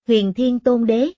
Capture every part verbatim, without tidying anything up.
Huyền Thiên Tôn Đế.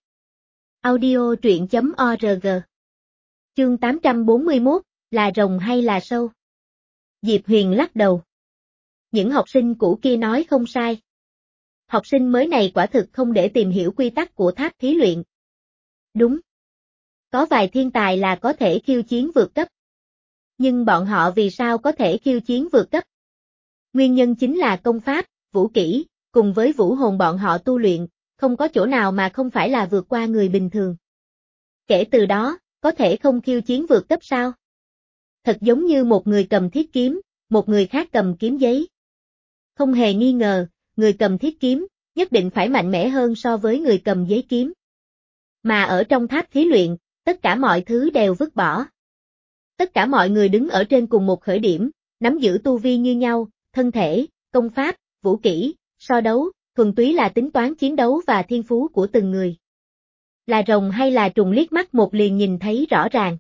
Audio truyện chấm org. Chương tám trăm bốn mươi mốt, là rồng hay là sâu? Diệp Huyền lắc đầu. Những học sinh cũ kia nói không sai. Học sinh mới này quả thực không để tìm hiểu quy tắc của tháp thí luyện. Đúng. Có vài thiên tài là có thể khiêu chiến vượt cấp. Nhưng bọn họ vì sao có thể khiêu chiến vượt cấp? Nguyên nhân chính là công pháp, vũ kỹ, cùng với vũ hồn bọn họ tu luyện, không có chỗ nào mà không phải là vượt qua người bình thường. Kể từ đó, có thể không khiêu chiến vượt cấp sao? Thật giống như một người cầm thiết kiếm, một người khác cầm kiếm giấy. Không hề nghi ngờ, người cầm thiết kiếm, nhất định phải mạnh mẽ hơn so với người cầm giấy kiếm. Mà ở trong tháp thí luyện, tất cả mọi thứ đều vứt bỏ. Tất cả mọi người đứng ở trên cùng một khởi điểm, nắm giữ tu vi như nhau, thân thể, công pháp, vũ kỹ, so đấu, thuần túy là tính toán chiến đấu và thiên phú của từng người. Là rồng hay là trùng liếc mắt một liền nhìn thấy rõ ràng.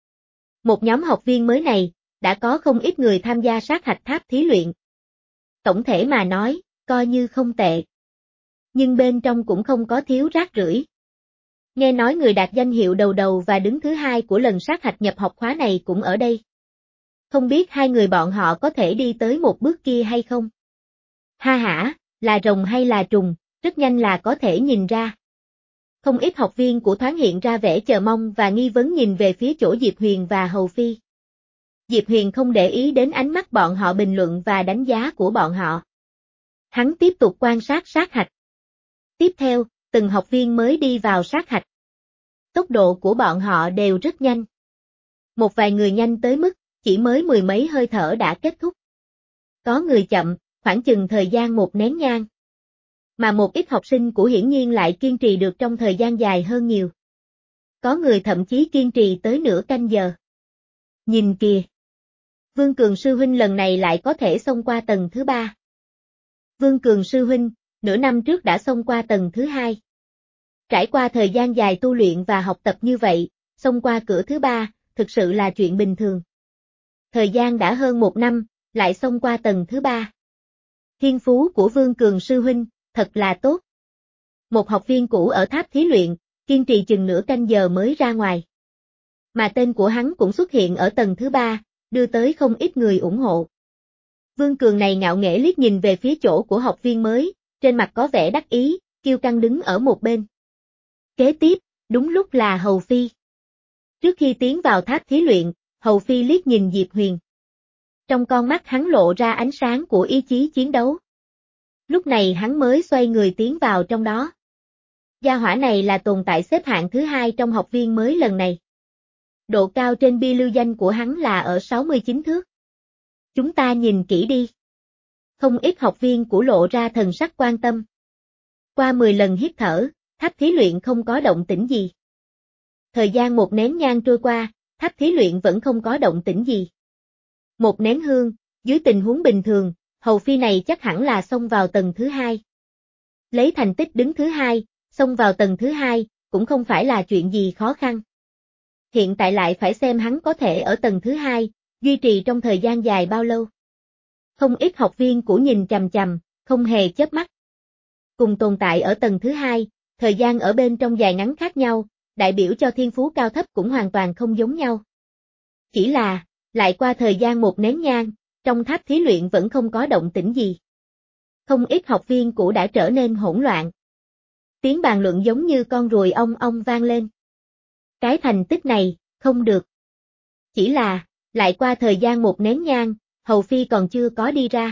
Một nhóm học viên mới này, đã có không ít người tham gia sát hạch tháp thí luyện. Tổng thể mà nói, coi như không tệ. Nhưng bên trong cũng không có thiếu rác rưởi. Nghe nói người đạt danh hiệu đầu đầu và đứng thứ hai của lần sát hạch nhập học khóa này cũng ở đây. Không biết hai người bọn họ có thể đi tới một bước kia hay không? Ha hả, là rồng hay là trùng, rất nhanh là có thể nhìn ra. Không ít học viên của thoáng hiện ra vẻ chờ mong và nghi vấn nhìn về phía chỗ Diệp Huyền và Hầu Phi. Diệp Huyền không để ý đến ánh mắt bọn họ bình luận và đánh giá của bọn họ. Hắn tiếp tục quan sát sát hạch. Tiếp theo, từng học viên mới đi vào sát hạch. Tốc độ của bọn họ đều rất nhanh. Một vài người nhanh tới mức, chỉ mới mười mấy hơi thở đã kết thúc. Có người chậm, khoảng chừng thời gian một nén nhang. Mà một ít học sinh của hiển nhiên lại kiên trì được trong thời gian dài hơn nhiều. Có người thậm chí kiên trì tới nửa canh giờ. Nhìn kìa! Vương Cường sư huynh lần này lại có thể xông qua tầng thứ ba. Vương Cường sư huynh, nửa năm trước đã xông qua tầng thứ hai. Trải qua thời gian dài tu luyện và học tập như vậy, xông qua cửa thứ ba, thực sự là chuyện bình thường. Thời gian đã hơn một năm, lại xông qua tầng thứ ba. Thiên phú của Vương Cường sư huynh, thật là tốt. Một học viên cũ ở tháp thí luyện, kiên trì chừng nửa canh giờ mới ra ngoài. Mà tên của hắn cũng xuất hiện ở tầng thứ ba, đưa tới không ít người ủng hộ. Vương Cường này ngạo nghễ liếc nhìn về phía chỗ của học viên mới, trên mặt có vẻ đắc ý, kiêu căng đứng ở một bên. Kế tiếp, đúng lúc là Hầu Phi. Trước khi tiến vào tháp thí luyện, Hầu Phi liếc nhìn Diệp Huyền. Trong con mắt hắn lộ ra ánh sáng của ý chí chiến đấu. Lúc này hắn mới xoay người tiến vào trong đó. Gia hỏa này là tồn tại xếp hạng thứ hai trong học viên mới lần này. Độ cao trên bia lưu danh của hắn là ở sáu mươi chín thước. Chúng ta nhìn kỹ đi. Không ít học viên của lộ ra thần sắc quan tâm. Qua mười lần hít thở, tháp thí luyện không có động tĩnh gì. Thời gian một nén nhang trôi qua, tháp thí luyện vẫn không có động tĩnh gì. Một nén hương, dưới tình huống bình thường, Hầu Phi này chắc hẳn là xông vào tầng thứ hai. Lấy thành tích đứng thứ hai, xông vào tầng thứ hai, cũng không phải là chuyện gì khó khăn. Hiện tại lại phải xem hắn có thể ở tầng thứ hai, duy trì trong thời gian dài bao lâu. Không ít học viên của nhìn chằm chằm, không hề chớp mắt. Cùng tồn tại ở tầng thứ hai, thời gian ở bên trong dài ngắn khác nhau, đại biểu cho thiên phú cao thấp cũng hoàn toàn không giống nhau. Chỉ là, lại qua thời gian một nén nhang, trong tháp thí luyện vẫn không có động tĩnh gì. Không ít học viên cũ đã trở nên hỗn loạn. Tiếng bàn luận giống như con ruồi ong ong vang lên. Cái thành tích này, không được. Chỉ là, lại qua thời gian một nén nhang, Hầu Phi còn chưa có đi ra.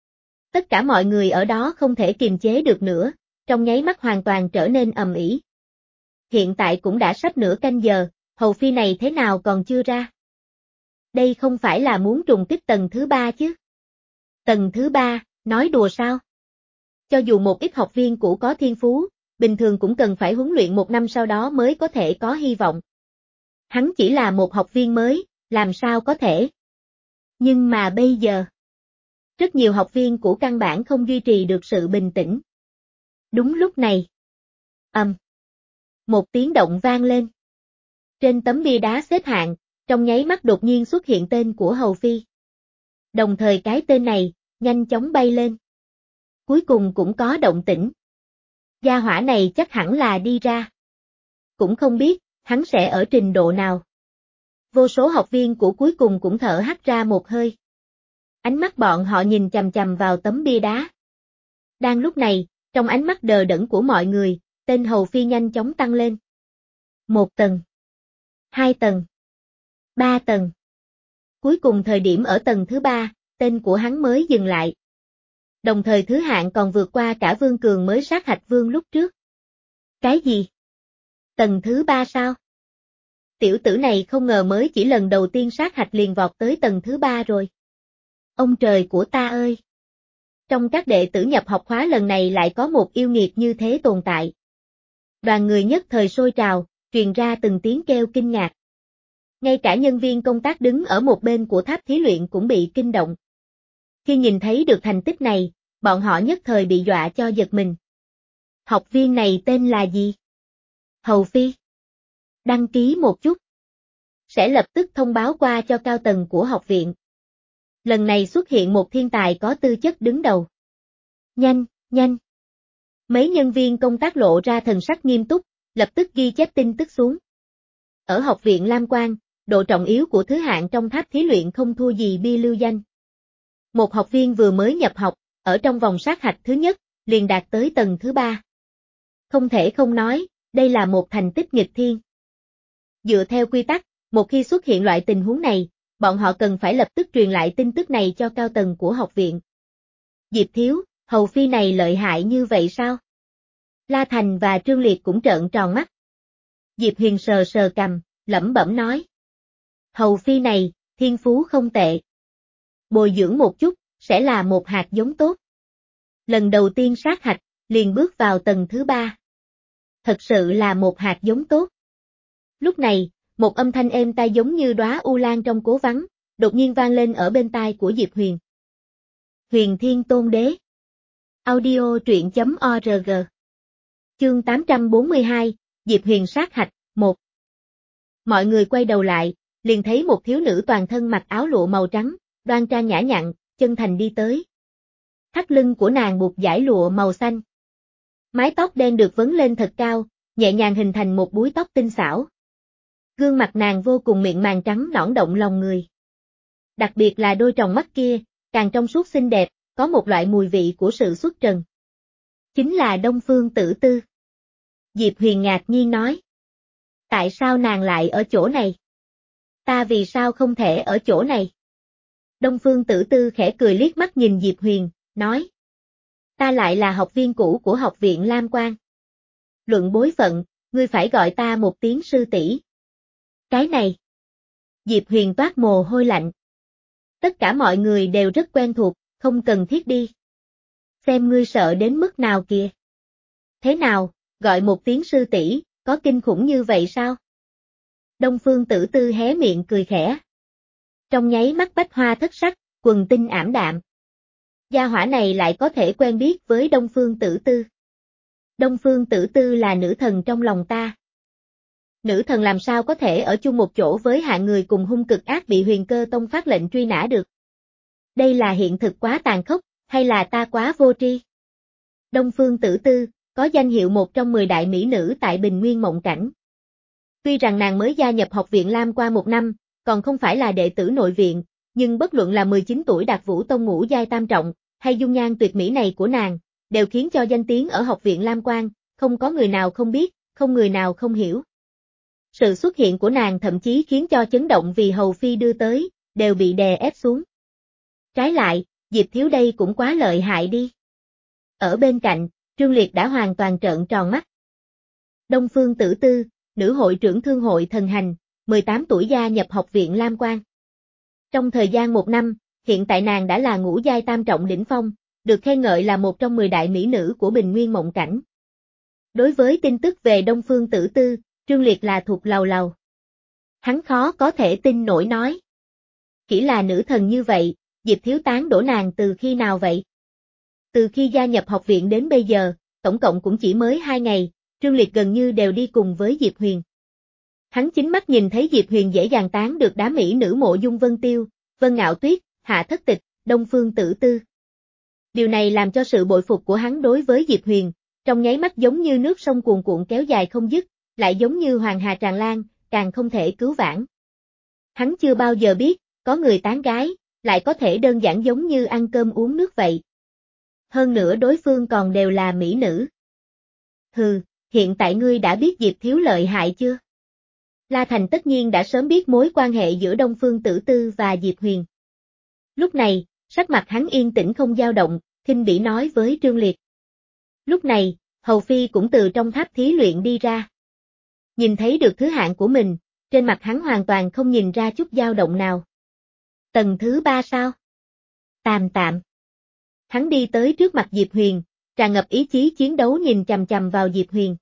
Tất cả mọi người ở đó không thể kiềm chế được nữa, trong nháy mắt hoàn toàn trở nên ầm ĩ. Hiện tại cũng đã sắp nửa canh giờ, Hầu Phi này thế nào còn chưa ra? Đây không phải là muốn trùng kích tầng thứ ba chứ? Tầng thứ ba, nói đùa sao? Cho dù một ít học viên cũ có thiên phú, bình thường cũng cần phải huấn luyện một năm sau đó mới có thể có hy vọng. Hắn chỉ là một học viên mới, làm sao có thể? Nhưng mà bây giờ, rất nhiều học viên cũ căn bản không duy trì được sự bình tĩnh. Đúng lúc này, ầm, một tiếng động vang lên. Trên tấm bia đá xếp hạng, trong nháy mắt đột nhiên xuất hiện tên của Hầu Phi. Đồng thời cái tên này, nhanh chóng bay lên. Cuối cùng cũng có động tĩnh. Gia hỏa này chắc hẳn là đi ra. Cũng không biết, hắn sẽ ở trình độ nào. Vô số học viên của cuối cùng cũng thở hắt ra một hơi. Ánh mắt bọn họ nhìn chằm chằm vào tấm bia đá. Đang lúc này, trong ánh mắt đờ đẫn của mọi người, tên Hầu Phi nhanh chóng tăng lên. Một tầng. Hai tầng. Ba tầng. Cuối cùng thời điểm ở tầng thứ ba, tên của hắn mới dừng lại. Đồng thời thứ hạng còn vượt qua cả Vương Cường mới sát hạch vương lúc trước. Cái gì? Tầng thứ ba sao? Tiểu tử này không ngờ mới chỉ lần đầu tiên sát hạch liền vọt tới tầng thứ ba rồi. Ông trời của ta ơi! Trong các đệ tử nhập học khóa lần này lại có một yêu nghiệt như thế tồn tại. Đoàn người nhất thời sôi trào, truyền ra từng tiếng kêu kinh ngạc. Ngay cả nhân viên công tác đứng ở một bên của tháp thí luyện cũng bị kinh động. Khi nhìn thấy được thành tích này, bọn họ nhất thời bị dọa cho giật mình. Học viên này tên là gì? Hầu Phi. Đăng ký một chút. Sẽ lập tức thông báo qua cho cao tầng của học viện. Lần này xuất hiện một thiên tài có tư chất đứng đầu. Nhanh, nhanh. Mấy nhân viên công tác lộ ra thần sắc nghiêm túc, lập tức ghi chép tin tức xuống. Ở học viện Lam Quang, độ trọng yếu của thứ hạng trong tháp thí luyện không thua gì bia lưu danh. Một học viên vừa mới nhập học, ở trong vòng sát hạch thứ nhất, liền đạt tới tầng thứ ba. Không thể không nói, đây là một thành tích nghịch thiên. Dựa theo quy tắc, một khi xuất hiện loại tình huống này, bọn họ cần phải lập tức truyền lại tin tức này cho cao tầng của học viện. Diệp Thiếu, Hầu Phi này lợi hại như vậy sao? La Thành và Trương Liệt cũng trợn tròn mắt. Diệp Huyền sờ sờ cằm, lẩm bẩm nói. Hầu Phi này, thiên phú không tệ. Bồi dưỡng một chút, sẽ là một hạt giống tốt. Lần đầu tiên sát hạch, liền bước vào tầng thứ ba. Thật sự là một hạt giống tốt. Lúc này, một âm thanh êm tai giống như đóa u lan trong cố vắng, đột nhiên vang lên ở bên tai của Diệp Huyền. Huyền Thiên Tôn Đế. Audio truyện chấm org. Chương tám trăm bốn mươi hai, Diệp Huyền sát hạch, một. Mọi người quay đầu lại, liền thấy một thiếu nữ toàn thân mặc áo lụa màu trắng, đoan trang nhã nhặn, chân thành đi tới. Thắt lưng của nàng buộc dải lụa màu xanh. Mái tóc đen được vấn lên thật cao, nhẹ nhàng hình thành một búi tóc tinh xảo. Gương mặt nàng vô cùng mịn màng trắng nõn động lòng người. Đặc biệt là đôi tròng mắt kia, càng trong suốt xinh đẹp, có một loại mùi vị của sự xuất trần. Chính là Đông Phương Tử Tư. Diệp Huyền ngạc nhiên nói. Tại sao nàng lại ở chỗ này? Ta vì sao không thể ở chỗ này? Đông Phương Tử Tư khẽ cười liếc mắt nhìn Diệp Huyền, nói. Ta lại là học viên cũ của học viện Lam Quang. Luận bối phận, ngươi phải gọi ta một tiếng sư tỷ. Cái này. Diệp Huyền toát mồ hôi lạnh. Tất cả mọi người đều rất quen thuộc, không cần thiết đi. Xem ngươi sợ đến mức nào kìa. Thế nào, gọi một tiếng sư tỷ, có kinh khủng như vậy sao? Đông Phương Tử Tư hé miệng cười khẽ. Trong nháy mắt bách hoa thất sắc, quần tinh ảm đạm. Gia hỏa này lại có thể quen biết với Đông Phương Tử Tư. Đông Phương Tử Tư là nữ thần trong lòng ta. Nữ thần làm sao có thể ở chung một chỗ với hạng người cùng hung cực ác bị Huyền Cơ Tông phát lệnh truy nã được? Đây là hiện thực quá tàn khốc, hay là ta quá vô tri? Đông Phương Tử Tư, có danh hiệu một trong mười đại mỹ nữ tại Bình Nguyên Mộng Cảnh. Tuy rằng nàng mới gia nhập học viện Lam qua một năm, còn không phải là đệ tử nội viện, nhưng bất luận là mười chín tuổi đạt Vũ Tông ngũ giai tam trọng, hay dung nhan tuyệt mỹ này của nàng, đều khiến cho danh tiếng ở học viện Lam Quang, không có người nào không biết, không người nào không hiểu. Sự xuất hiện của nàng thậm chí khiến cho chấn động vì Hầu Phi đưa tới, đều bị đè ép xuống. Trái lại, Diệp Thiếu đây cũng quá lợi hại đi. Ở bên cạnh, Trương Liệt đã hoàn toàn trợn tròn mắt. Đông Phương Tử Tư, nữ hội trưởng thương hội thần hành, mười tám tuổi gia nhập học viện Lam Quang. Trong thời gian một năm, hiện tại nàng đã là ngũ giai tam trọng đỉnh phong, được khen ngợi là một trong mười đại mỹ nữ của Bình Nguyên Mộng Cảnh. Đối với tin tức về Đông Phương Tử Tư, Trương Liệt là thuộc lầu lầu. Hắn khó có thể tin nổi nói. Chỉ là nữ thần như vậy, Diệp Thiếu tán đổ nàng từ khi nào vậy? Từ khi gia nhập học viện đến bây giờ, tổng cộng cũng chỉ mới hai ngày, Trương Liệt gần như đều đi cùng với Diệp Huyền. Hắn chính mắt nhìn thấy Diệp Huyền dễ dàng tán được đám mỹ nữ Mộ Dung Vân Tiêu, Vân Ngạo Tuyết, Hạ Thất Tịch, Đông Phương Tử Tư. Điều này làm cho sự bội phục của hắn đối với Diệp Huyền, trong nháy mắt giống như nước sông cuồn cuộn kéo dài không dứt, lại giống như hoàng hà tràn lan, càng không thể cứu vãn. Hắn chưa bao giờ biết, có người tán gái, lại có thể đơn giản giống như ăn cơm uống nước vậy. Hơn nữa đối phương còn đều là mỹ nữ. Hừ, hiện tại ngươi đã biết Diệp Thiếu lợi hại chưa? La Thành tất nhiên đã sớm biết mối quan hệ giữa Đông Phương Tử Tư và Diệp Huyền. Lúc này, sắc mặt hắn yên tĩnh không dao động, khinh bỉ nói với Trương Liệt. Lúc này, Hầu Phi cũng từ trong tháp thí luyện đi ra. Nhìn thấy được thứ hạng của mình, trên mặt hắn hoàn toàn không nhìn ra chút dao động nào. Tầng thứ ba sao? Tạm tạm. Hắn đi tới trước mặt Diệp Huyền, tràn ngập ý chí chiến đấu nhìn chằm chằm vào Diệp Huyền.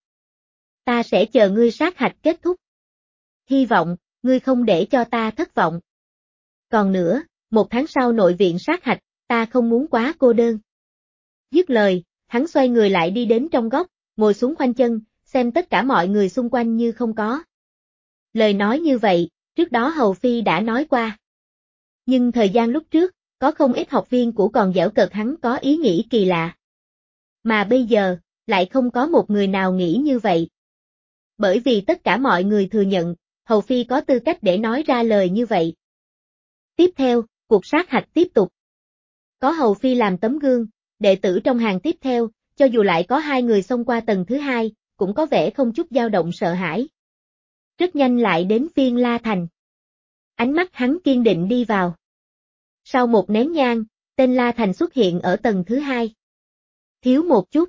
Ta sẽ chờ ngươi sát hạch kết thúc. Hy vọng, ngươi không để cho ta thất vọng. Còn nữa, một tháng sau nội viện sát hạch, ta không muốn quá cô đơn. Dứt lời, hắn xoay người lại đi đến trong góc, ngồi xuống khoanh chân, xem tất cả mọi người xung quanh như không có. Lời nói như vậy, trước đó Hầu Phi đã nói qua. Nhưng thời gian lúc trước, có không ít học viên của còn giễu cợt hắn có ý nghĩ kỳ lạ. Mà bây giờ, lại không có một người nào nghĩ như vậy. Bởi vì tất cả mọi người thừa nhận, Hầu Phi có tư cách để nói ra lời như vậy. Tiếp theo, cuộc sát hạch tiếp tục. Có Hầu Phi làm tấm gương, đệ tử trong hàng tiếp theo, cho dù lại có hai người xông qua tầng thứ hai, cũng có vẻ không chút dao động sợ hãi. Rất nhanh lại đến phiên La Thành. Ánh mắt hắn kiên định đi vào. Sau một nén nhang, tên La Thành xuất hiện ở tầng thứ hai. Thiếu một chút.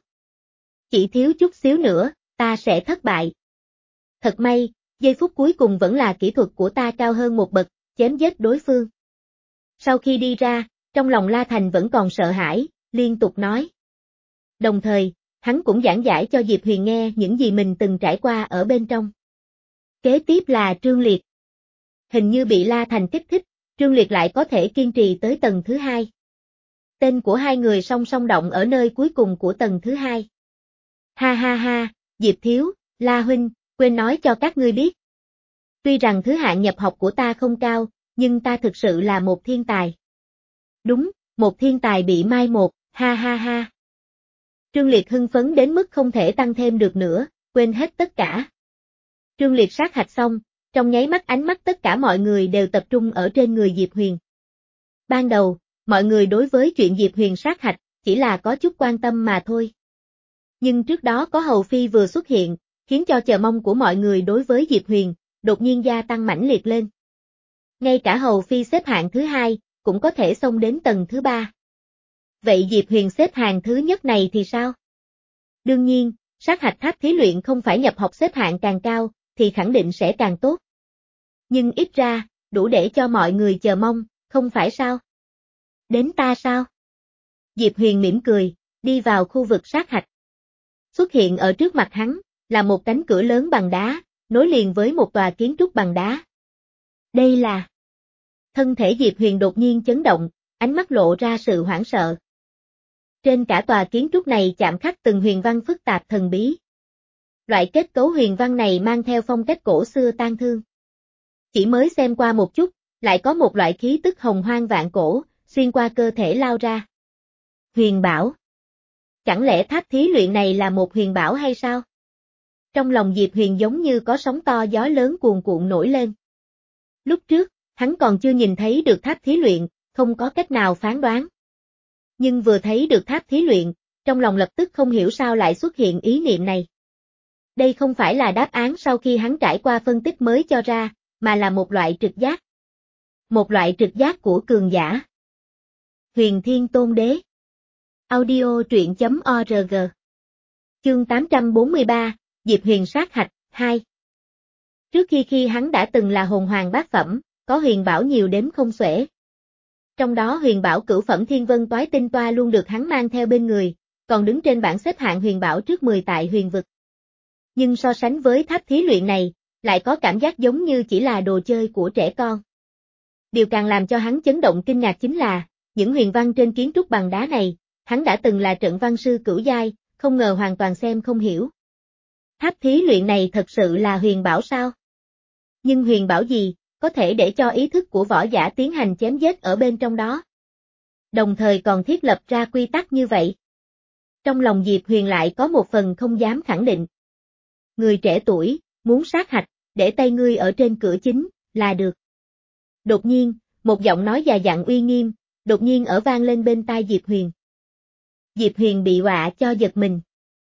Chỉ thiếu chút xíu nữa, ta sẽ thất bại. Thật may, giây phút cuối cùng vẫn là kỹ thuật của ta cao hơn một bậc, chém giết đối phương. Sau khi đi ra, trong lòng La Thành vẫn còn sợ hãi, liên tục nói. Đồng thời, hắn cũng giảng giải cho Diệp Huyền nghe những gì mình từng trải qua ở bên trong. Kế tiếp là Trương Liệt. Hình như bị La Thành kích thích, Trương Liệt lại có thể kiên trì tới tầng thứ hai. Tên của hai người song song động ở nơi cuối cùng của tầng thứ hai. Ha ha ha, Diệp Thiếu, La Huynh, quên nói cho các ngươi biết. Tuy rằng thứ hạng nhập học của ta không cao, nhưng ta thực sự là một thiên tài. Đúng, một thiên tài bị mai một, ha ha ha. Trương Liệt hưng phấn đến mức không thể tăng thêm được nữa, quên hết tất cả. Trương Liệt sát hạch xong, trong nháy mắt ánh mắt tất cả mọi người đều tập trung ở trên người Diệp Huyền. Ban đầu, mọi người đối với chuyện Diệp Huyền sát hạch, chỉ là có chút quan tâm mà thôi. Nhưng trước đó có Hầu Phi vừa xuất hiện, khiến cho chờ mong của mọi người đối với Diệp Huyền, đột nhiên gia tăng mãnh liệt lên. Ngay cả Hầu Phi xếp hạng thứ hai, cũng có thể xông đến tầng thứ ba. Vậy Diệp Huyền xếp hạng thứ nhất này thì sao? Đương nhiên, sát hạch tháp thí luyện không phải nhập học xếp hạng càng cao, thì khẳng định sẽ càng tốt. Nhưng ít ra, đủ để cho mọi người chờ mong, không phải sao? Đến ta sao? Diệp Huyền mỉm cười, đi vào khu vực sát hạch. Xuất hiện ở trước mặt hắn, là một cánh cửa lớn bằng đá, nối liền với một tòa kiến trúc bằng đá. Đây là... Thân thể Diệp Huyền đột nhiên chấn động, ánh mắt lộ ra sự hoảng sợ. Trên cả tòa kiến trúc này chạm khắc từng huyền văn phức tạp thần bí. Loại kết cấu huyền văn này mang theo phong cách cổ xưa tang thương. Chỉ mới xem qua một chút, lại có một loại khí tức hồng hoang vạn cổ, xuyên qua cơ thể lao ra. Huyền bảo. Chẳng lẽ tháp thí luyện này là một huyền bảo hay sao? Trong lòng Diệp Huyền giống như có sóng to gió lớn cuồn cuộn nổi lên. Lúc trước, hắn còn chưa nhìn thấy được tháp thí luyện, không có cách nào phán đoán. Nhưng vừa thấy được tháp thí luyện, trong lòng lập tức không hiểu sao lại xuất hiện ý niệm này. Đây không phải là đáp án sau khi hắn trải qua phân tích mới cho ra, mà là một loại trực giác. Một loại trực giác của cường giả. Huyền Thiên Tôn Đế. Audio truyện chấm org. Chương tám trăm bốn mươi ba, Diệp Huyền sát hạch, hai. Trước khi khi hắn đã từng là hồn hoàng bát phẩm, có huyền bảo nhiều đếm không xuể. Trong đó huyền bảo cửu phẩm Thiên Vân Toái Tinh Toa luôn được hắn mang theo bên người, còn đứng trên bảng xếp hạng huyền bảo trước mười tại huyền vực. Nhưng so sánh với tháp thí luyện này, lại có cảm giác giống như chỉ là đồ chơi của trẻ con. Điều càng làm cho hắn chấn động kinh ngạc chính là, những huyền văn trên kiến trúc bằng đá này, hắn đã từng là trận văn sư cửu giai, không ngờ hoàn toàn xem không hiểu. Tháp thí luyện này thật sự là huyền bảo sao? Nhưng huyền bảo gì, có thể để cho ý thức của võ giả tiến hành chém giết ở bên trong đó? Đồng thời còn thiết lập ra quy tắc như vậy. Trong lòng Diệp Huyền lại có một phần không dám khẳng định. Người trẻ tuổi, muốn sát hạch, để tay ngươi ở trên cửa chính, là được. Đột nhiên, một giọng nói già dặn uy nghiêm, đột nhiên ở vang lên bên tai Diệp Huyền. Diệp Huyền bị dọa cho giật mình.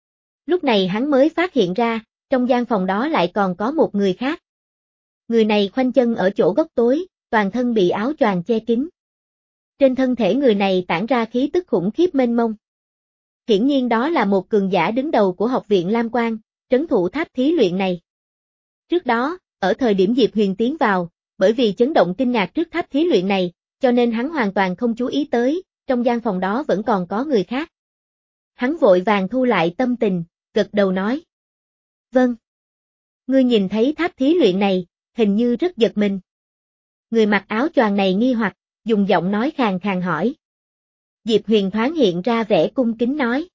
Lúc này hắn mới phát hiện ra, trong gian phòng đó lại còn có một người khác. Người này khoanh chân ở chỗ góc tối, toàn thân bị áo choàng che kín. Trên thân thể người này tản ra khí tức khủng khiếp mênh mông. Hiển nhiên đó là một cường giả đứng đầu của học viện Lam Quan, trấn thủ tháp thí luyện này. Trước đó, ở thời điểm Diệp Huyền tiến vào, bởi vì chấn động kinh ngạc trước tháp thí luyện này, cho nên hắn hoàn toàn không chú ý tới, trong gian phòng đó vẫn còn có người khác. Hắn vội vàng thu lại tâm tình, gật đầu nói. Vâng. Ngươi nhìn thấy tháp thí luyện này, hình như rất giật mình. Người mặc áo choàng này nghi hoặc, dùng giọng nói khàn khàn hỏi. Diệp Huyền thoáng hiện ra vẻ cung kính nói.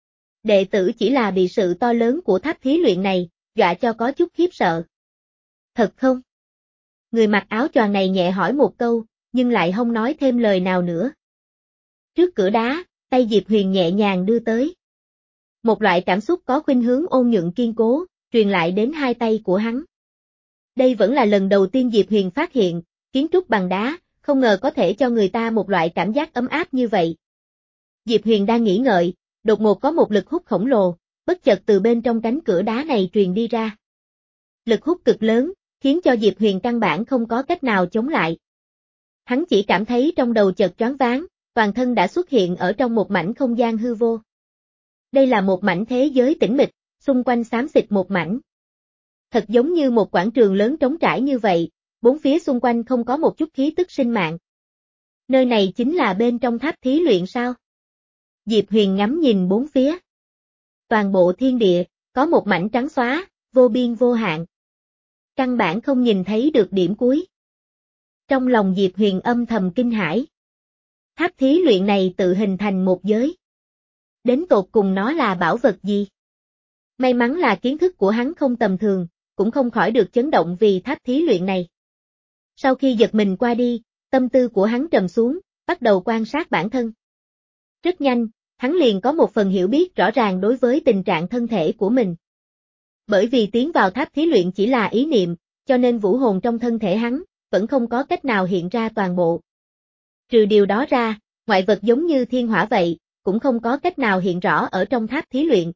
Đệ tử chỉ là bị sự to lớn của tháp thí luyện này, dọa cho có chút khiếp sợ. Thật không? Người mặc áo choàng này nhẹ hỏi một câu, nhưng lại không nói thêm lời nào nữa. Trước cửa đá, tay Diệp Huyền nhẹ nhàng đưa tới. Một loại cảm xúc có khuynh hướng ôn nhuận kiên cố, truyền lại đến hai tay của hắn. Đây vẫn là lần đầu tiên Diệp Huyền phát hiện, kiến trúc bằng đá, không ngờ có thể cho người ta một loại cảm giác ấm áp như vậy. Diệp Huyền đang nghĩ ngợi, đột ngột có một lực hút khổng lồ, bất chợt từ bên trong cánh cửa đá này truyền đi ra. Lực hút cực lớn, khiến cho Diệp Huyền căn bản không có cách nào chống lại. Hắn chỉ cảm thấy trong đầu chợt choáng váng, toàn thân đã xuất hiện ở trong một mảnh không gian hư vô. Đây là một mảnh thế giới tĩnh mịch, xung quanh xám xịt một mảnh. Thật giống như một quảng trường lớn trống trải như vậy, bốn phía xung quanh không có một chút khí tức sinh mạng. Nơi này chính là bên trong tháp thí luyện sao? Diệp Huyền ngắm nhìn bốn phía. Toàn bộ thiên địa, có một mảnh trắng xóa, vô biên vô hạn. Căn bản không nhìn thấy được điểm cuối. Trong lòng Diệp Huyền âm thầm kinh hãi. Tháp thí luyện này tự hình thành một giới. Đến tột cùng nó là bảo vật gì? May mắn là kiến thức của hắn không tầm thường, cũng không khỏi được chấn động vì tháp thí luyện này. Sau khi giật mình qua đi, tâm tư của hắn trầm xuống, bắt đầu quan sát bản thân. Rất nhanh, hắn liền có một phần hiểu biết rõ ràng đối với tình trạng thân thể của mình. Bởi vì tiến vào tháp thí luyện chỉ là ý niệm, cho nên vũ hồn trong thân thể hắn, vẫn không có cách nào hiện ra toàn bộ. Trừ điều đó ra, ngoại vật giống như thiên hỏa vậy, cũng không có cách nào hiện rõ ở trong tháp thí luyện.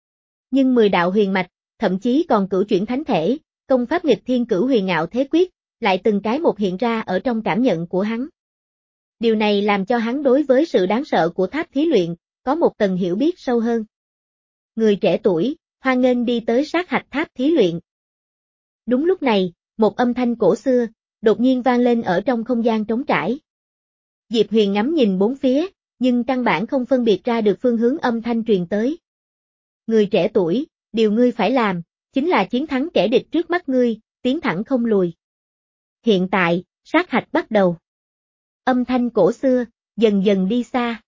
Nhưng mười đạo huyền mạch, thậm chí còn cửu chuyển thánh thể, công pháp nghịch thiên cửu huyền ngạo thế quyết, lại từng cái một hiện ra ở trong cảm nhận của hắn. Điều này làm cho hắn đối với sự đáng sợ của tháp thí luyện, có một tầng hiểu biết sâu hơn. Người trẻ tuổi, hoan nghênh đi tới sát hạch tháp thí luyện. Đúng lúc này, một âm thanh cổ xưa, đột nhiên vang lên ở trong không gian trống trải. Diệp Huyền ngắm nhìn bốn phía, nhưng căn bản không phân biệt ra được phương hướng âm thanh truyền tới. Người trẻ tuổi, điều ngươi phải làm, chính là chiến thắng kẻ địch trước mắt ngươi, tiến thẳng không lùi. Hiện tại, sát hạch bắt đầu. Âm thanh cổ xưa, dần dần đi xa.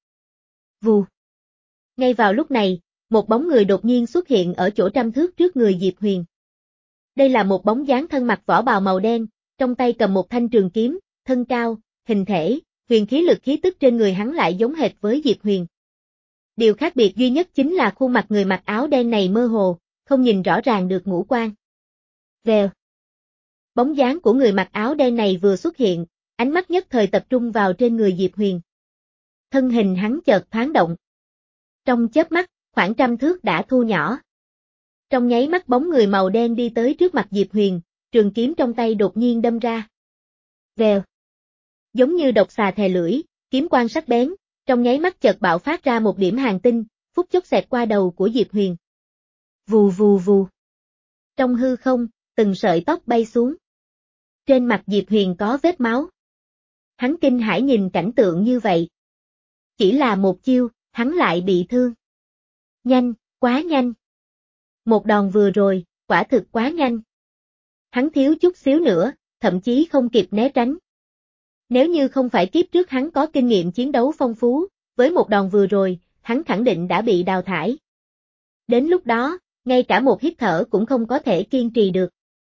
Vù. Ngay vào lúc này, một bóng người đột nhiên xuất hiện ở chỗ trăm thước trước người Diệp Huyền. Đây là một bóng dáng thân mặc vỏ bào màu đen, trong tay cầm một thanh trường kiếm, thân cao, hình thể, huyền khí lực khí tức trên người hắn lại giống hệt với Diệp Huyền. Điều khác biệt duy nhất chính là khuôn mặt người mặc áo đen này mơ hồ, không nhìn rõ ràng được ngũ quan. Vèo. Bóng dáng của người mặc áo đen này vừa xuất hiện, ánh mắt nhất thời tập trung vào trên người Diệp Huyền. Thân hình hắn chợt thoáng động. Trong chớp mắt, khoảng trăm thước đã thu nhỏ. Trong nháy mắt bóng người màu đen đi tới trước mặt Diệp Huyền, trường kiếm trong tay đột nhiên đâm ra. Vèo. Giống như độc xà thè lưỡi, kiếm quang sắc bén, trong nháy mắt chợt bạo phát ra một điểm hàn tinh, phút chốc xẹt qua đầu của Diệp Huyền. Vù vù vù. Trong hư không, từng sợi tóc bay xuống. Trên mặt Diệp Huyền có vết máu. Hắn kinh hãi nhìn cảnh tượng như vậy. Chỉ là một chiêu, hắn lại bị thương. Nhanh, quá nhanh. Một đòn vừa rồi, quả thực quá nhanh. Hắn thiếu chút xíu nữa, thậm chí không kịp né tránh. Nếu như không phải kiếp trước hắn có kinh nghiệm chiến đấu phong phú, với một đòn vừa rồi, hắn khẳng định đã bị đào thải. Đến lúc đó, ngay cả một hít thở cũng không có thể kiên trì được.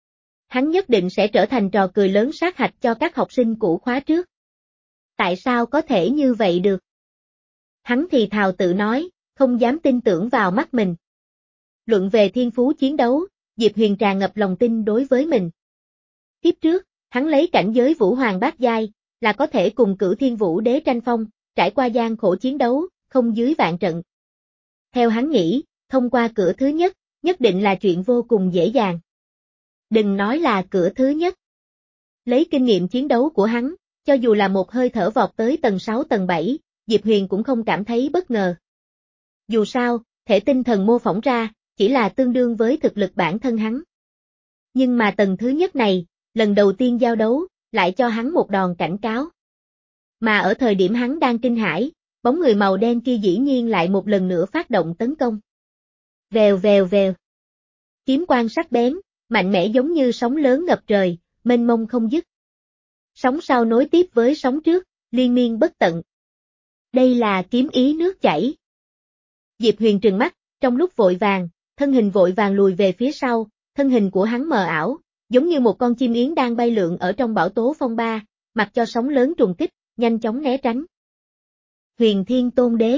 Hắn nhất định sẽ trở thành trò cười lớn sát hạch cho các học sinh cũ khóa trước. Tại sao có thể như vậy được? Hắn thì thào tự nói, không dám tin tưởng vào mắt mình. Luận về thiên phú chiến đấu, Diệp Huyền tràn ngập lòng tin đối với mình. Tiếp trước, hắn lấy cảnh giới Vũ Hoàng bát giai, là có thể cùng Cửu Thiên Vũ Đế tranh phong, trải qua gian khổ chiến đấu, không dưới vạn trận. Theo hắn nghĩ, thông qua cửa thứ nhất, nhất định là chuyện vô cùng dễ dàng. Đừng nói là cửa thứ nhất. Lấy kinh nghiệm chiến đấu của hắn, cho dù là một hơi thở vọt tới tầng sáu tầng bảy, Diệp Huyền cũng không cảm thấy bất ngờ. Dù sao, thể tinh thần mô phỏng ra, chỉ là tương đương với thực lực bản thân hắn. Nhưng mà tầng thứ nhất này, lần đầu tiên giao đấu, lại cho hắn một đòn cảnh cáo. Mà ở thời điểm hắn đang kinh hãi, bóng người màu đen kia dĩ nhiên lại một lần nữa phát động tấn công. Vèo vèo vèo. Kiếm quang sắc bén, mạnh mẽ giống như sóng lớn ngập trời, mênh mông không dứt. Sóng sau nối tiếp với sóng trước, liên miên bất tận. Đây là kiếm ý nước chảy. Diệp Huyền trừng mắt, trong lúc vội vàng, thân hình vội vàng lùi về phía sau, thân hình của hắn mờ ảo, giống như một con chim yến đang bay lượn ở trong bão tố phong ba, mặc cho sóng lớn trùng kích, nhanh chóng né tránh. Huyền Thiên Tôn Đế.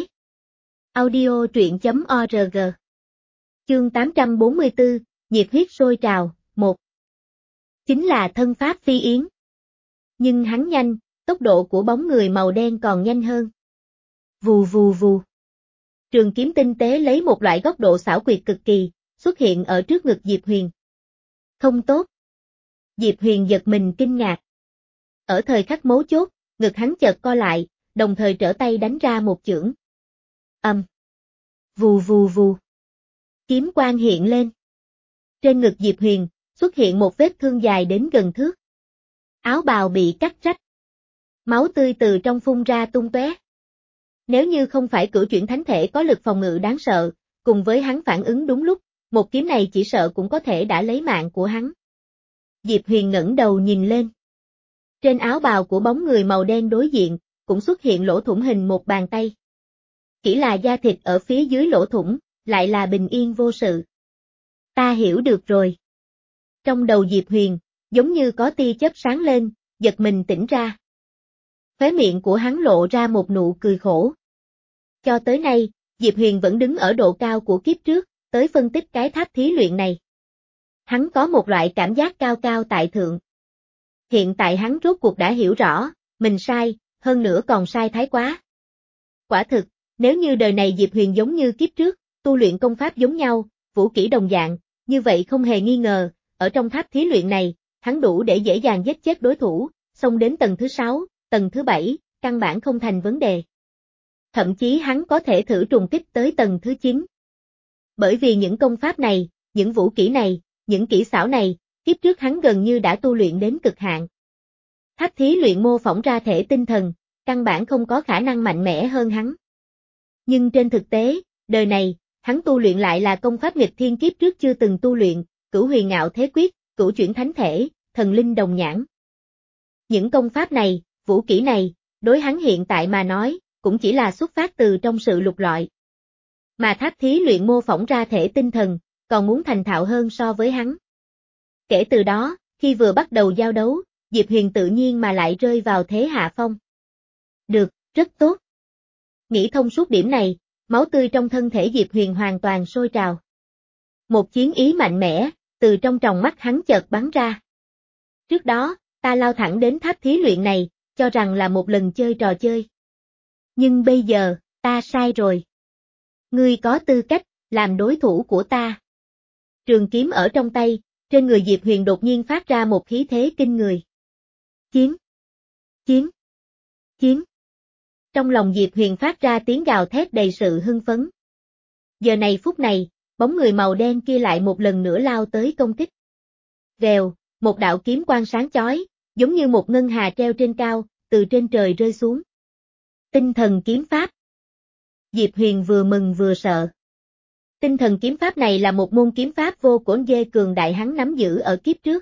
Audio truyện chấm org. Chương tám trăm bốn mươi tư, nhiệt huyết sôi trào, một. Chính là thân pháp phi yến. Nhưng hắn nhanh, tốc độ của bóng người màu đen còn nhanh hơn. Vù vù vù. Trường kiếm tinh tế lấy một loại góc độ xảo quyệt cực kỳ, xuất hiện ở trước ngực Diệp Huyền. Không tốt. Diệp Huyền giật mình kinh ngạc. Ở thời khắc mấu chốt, ngực hắn chợt co lại, đồng thời trở tay đánh ra một chưởng. Ầm. Vù vù vù. Kiếm quang hiện lên. Trên ngực Diệp Huyền, xuất hiện một vết thương dài đến gần thước. Áo bào bị cắt rách. Máu tươi từ trong phun ra tung tóe. Nếu như không phải cửu chuyển thánh thể có lực phòng ngự đáng sợ, cùng với hắn phản ứng đúng lúc, một kiếm này chỉ sợ cũng có thể đã lấy mạng của hắn. Diệp Huyền ngẩng đầu nhìn lên. Trên áo bào của bóng người màu đen đối diện, cũng xuất hiện lỗ thủng hình một bàn tay. Chỉ là da thịt ở phía dưới lỗ thủng, lại là bình yên vô sự. Ta hiểu được rồi. Trong đầu Diệp Huyền, giống như có tia chớp sáng lên, giật mình tỉnh ra. Khóe miệng của hắn lộ ra một nụ cười khổ. Cho tới nay, Diệp Huyền vẫn đứng ở độ cao của kiếp trước, tới phân tích cái tháp thí luyện này. Hắn có một loại cảm giác cao cao tại thượng. Hiện tại hắn rốt cuộc đã hiểu rõ, mình sai, hơn nữa còn sai thái quá. Quả thực, nếu như đời này Diệp Huyền giống như kiếp trước, tu luyện công pháp giống nhau, vũ kỹ đồng dạng, như vậy không hề nghi ngờ, ở trong tháp thí luyện này, hắn đủ để dễ dàng giết chết đối thủ, xông đến tầng thứ sáu, tầng thứ bảy, căn bản không thành vấn đề. Thậm chí hắn có thể thử trùng kích tới tầng thứ chín. Bởi vì những công pháp này, những vũ kỹ này, những kỹ xảo này, kiếp trước hắn gần như đã tu luyện đến cực hạn. Tháp thí luyện mô phỏng ra thể tinh thần, căn bản không có khả năng mạnh mẽ hơn hắn. Nhưng trên thực tế, đời này, hắn tu luyện lại là công pháp nghịch thiên kiếp trước chưa từng tu luyện, Cửu Huyền Ngạo Thế Quyết, Cửu Chuyển Thánh Thể, Thần Linh Đồng Nhãn. Những công pháp này, vũ kỹ này, đối hắn hiện tại mà nói, cũng chỉ là xuất phát từ trong sự lục lọi. Mà tháp thí luyện mô phỏng ra thể tinh thần, còn muốn thành thạo hơn so với hắn. Kể từ đó, khi vừa bắt đầu giao đấu, Diệp Huyền tự nhiên mà lại rơi vào thế hạ phong. Được, rất tốt. Nghĩ thông suốt điểm này, máu tươi trong thân thể Diệp Huyền hoàn toàn sôi trào. Một chiến ý mạnh mẽ, từ trong tròng mắt hắn chợt bắn ra. Trước đó, ta lao thẳng đến tháp thí luyện này, cho rằng là một lần chơi trò chơi. Nhưng bây giờ, ta sai rồi. Ngươi có tư cách, làm đối thủ của ta. Trường kiếm ở trong tay, trên người Diệp Huyền đột nhiên phát ra một khí thế kinh người. Chiến! Chiến! Chiến! Trong lòng Diệp Huyền phát ra tiếng gào thét đầy sự hưng phấn. Giờ này phút này, bóng người màu đen kia lại một lần nữa lao tới công kích. Vèo, một đạo kiếm quang sáng chói, giống như một ngân hà treo trên cao, từ trên trời rơi xuống. Tinh thần kiếm pháp. Diệp Huyền vừa mừng vừa sợ. Tinh thần kiếm pháp này là một môn kiếm pháp vô cùng dê cường đại hắn nắm giữ ở kiếp trước.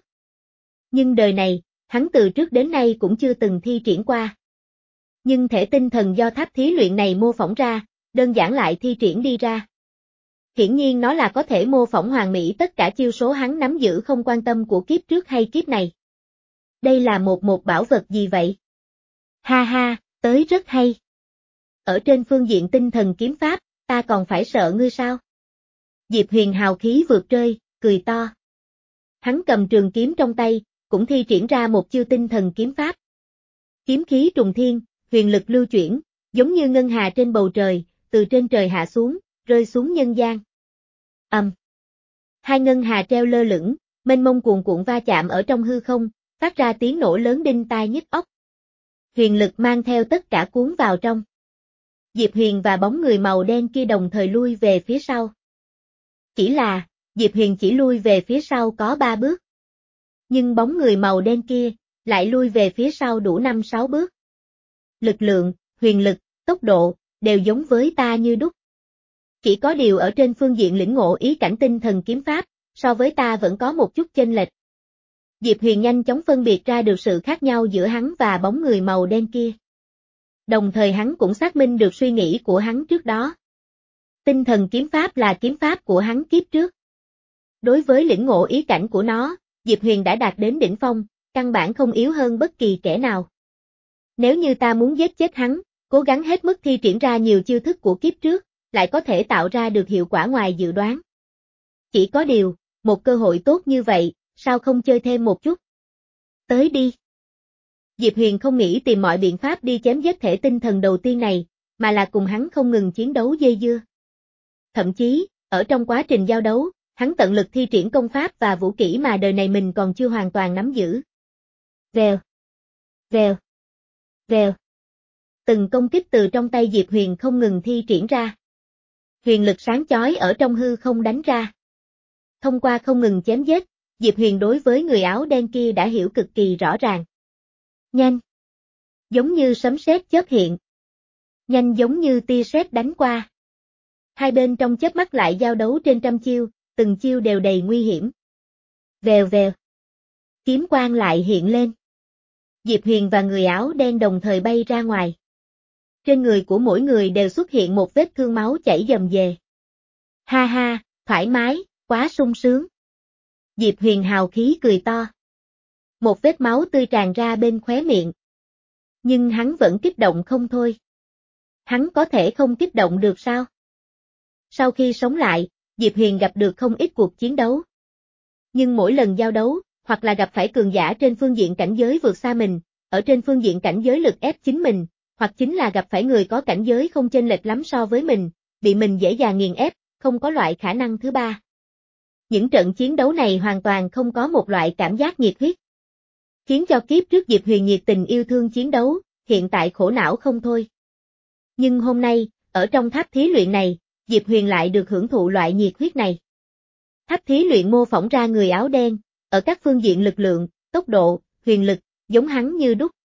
Nhưng đời này, hắn từ trước đến nay cũng chưa từng thi triển qua. Nhưng thể tinh thần do tháp thí luyện này mô phỏng ra, đơn giản lại thi triển đi ra. Hiển nhiên nó là có thể mô phỏng hoàn mỹ tất cả chiêu số hắn nắm giữ không quan tâm của kiếp trước hay kiếp này. Đây là một một bảo vật gì vậy? Ha ha, tới rất hay. Ở trên phương diện tinh thần kiếm pháp, ta còn phải sợ ngươi sao? Diệp Huyền hào khí vượt trơi, cười to. Hắn cầm trường kiếm trong tay, cũng thi triển ra một chiêu tinh thần kiếm pháp. Kiếm khí trùng thiên, huyền lực lưu chuyển, giống như ngân hà trên bầu trời, từ trên trời hạ xuống, rơi xuống nhân gian. Ầm. Um. Hai ngân hà treo lơ lửng, mênh mông cuồn cuộn va chạm ở trong hư không, phát ra tiếng nổ lớn đinh tai nhức óc. Huyền lực mang theo tất cả cuốn vào trong. Diệp Huyền và bóng người màu đen kia đồng thời lui về phía sau. Chỉ là, Diệp Huyền chỉ lui về phía sau có ba bước. Nhưng bóng người màu đen kia, lại lui về phía sau đủ năm sáu bước. Lực lượng, huyền lực, tốc độ, đều giống với ta như đúc. Chỉ có điều ở trên phương diện lĩnh ngộ ý cảnh tinh thần kiếm pháp, so với ta vẫn có một chút chênh lệch. Diệp Huyền nhanh chóng phân biệt ra được sự khác nhau giữa hắn và bóng người màu đen kia. Đồng thời hắn cũng xác minh được suy nghĩ của hắn trước đó. Tinh thần kiếm pháp là kiếm pháp của hắn kiếp trước. Đối với lĩnh ngộ ý cảnh của nó, Diệp Huyền đã đạt đến đỉnh phong, căn bản không yếu hơn bất kỳ kẻ nào. Nếu như ta muốn giết chết hắn, cố gắng hết mức thi triển ra nhiều chiêu thức của kiếp trước, lại có thể tạo ra được hiệu quả ngoài dự đoán. Chỉ có điều, một cơ hội tốt như vậy, sao không chơi thêm một chút? Tới đi. Diệp Huyền không nghĩ tìm mọi biện pháp đi chém giết thể tinh thần đầu tiên này, mà là cùng hắn không ngừng chiến đấu dây dưa. Thậm chí, ở trong quá trình giao đấu, hắn tận lực thi triển công pháp và vũ kỹ mà đời này mình còn chưa hoàn toàn nắm giữ. Vèo, vèo, vèo. Từng công kích từ trong tay Diệp Huyền không ngừng thi triển ra. Huyền lực sáng chói ở trong hư không đánh ra. Thông qua không ngừng chém giết, Diệp Huyền đối với người áo đen kia đã hiểu cực kỳ rõ ràng. Nhanh. Giống như sấm sét chớp hiện. Nhanh giống như tia sét đánh qua. Hai bên trong chớp mắt lại giao đấu trên trăm chiêu, từng chiêu đều đầy nguy hiểm. Vèo vèo. Kiếm quang lại hiện lên. Diệp Huyền và người áo đen đồng thời bay ra ngoài. Trên người của mỗi người đều xuất hiện một vết thương máu chảy dầm dề. Ha ha, thoải mái, quá sung sướng. Diệp Huyền hào khí cười to. Một vết máu tươi tràn ra bên khóe miệng. Nhưng hắn vẫn kích động không thôi. Hắn có thể không kích động được sao? Sau khi sống lại, Diệp Huyền gặp được không ít cuộc chiến đấu. Nhưng mỗi lần giao đấu, hoặc là gặp phải cường giả trên phương diện cảnh giới vượt xa mình, ở trên phương diện cảnh giới lực ép chính mình, hoặc chính là gặp phải người có cảnh giới không chênh lệch lắm so với mình, bị mình dễ dàng nghiền ép, không có loại khả năng thứ ba. Những trận chiến đấu này hoàn toàn không có một loại cảm giác nhiệt huyết. Khiến cho kiếp trước Diệp Huyền nhiệt tình yêu thương chiến đấu, hiện tại khổ não không thôi. Nhưng hôm nay, ở trong tháp thí luyện này, Diệp Huyền lại được hưởng thụ loại nhiệt huyết này. Tháp thí luyện mô phỏng ra người áo đen, ở các phương diện lực lượng, tốc độ, huyền lực, giống hắn như đúc.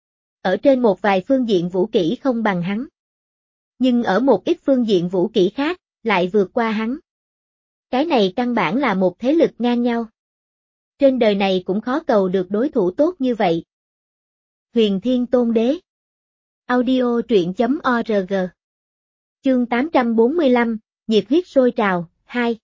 Ở trên một vài phương diện vũ kỹ không bằng hắn. Nhưng ở một ít phương diện vũ kỹ khác, lại vượt qua hắn. Cái này căn bản là một thế lực ngang nhau. Trên đời này cũng khó cầu được đối thủ tốt như vậy. Huyền Thiên Tôn Đế. Audio truyện chấm org. Chương tám trăm bốn mươi lăm, nhiệt huyết sôi trào, hai.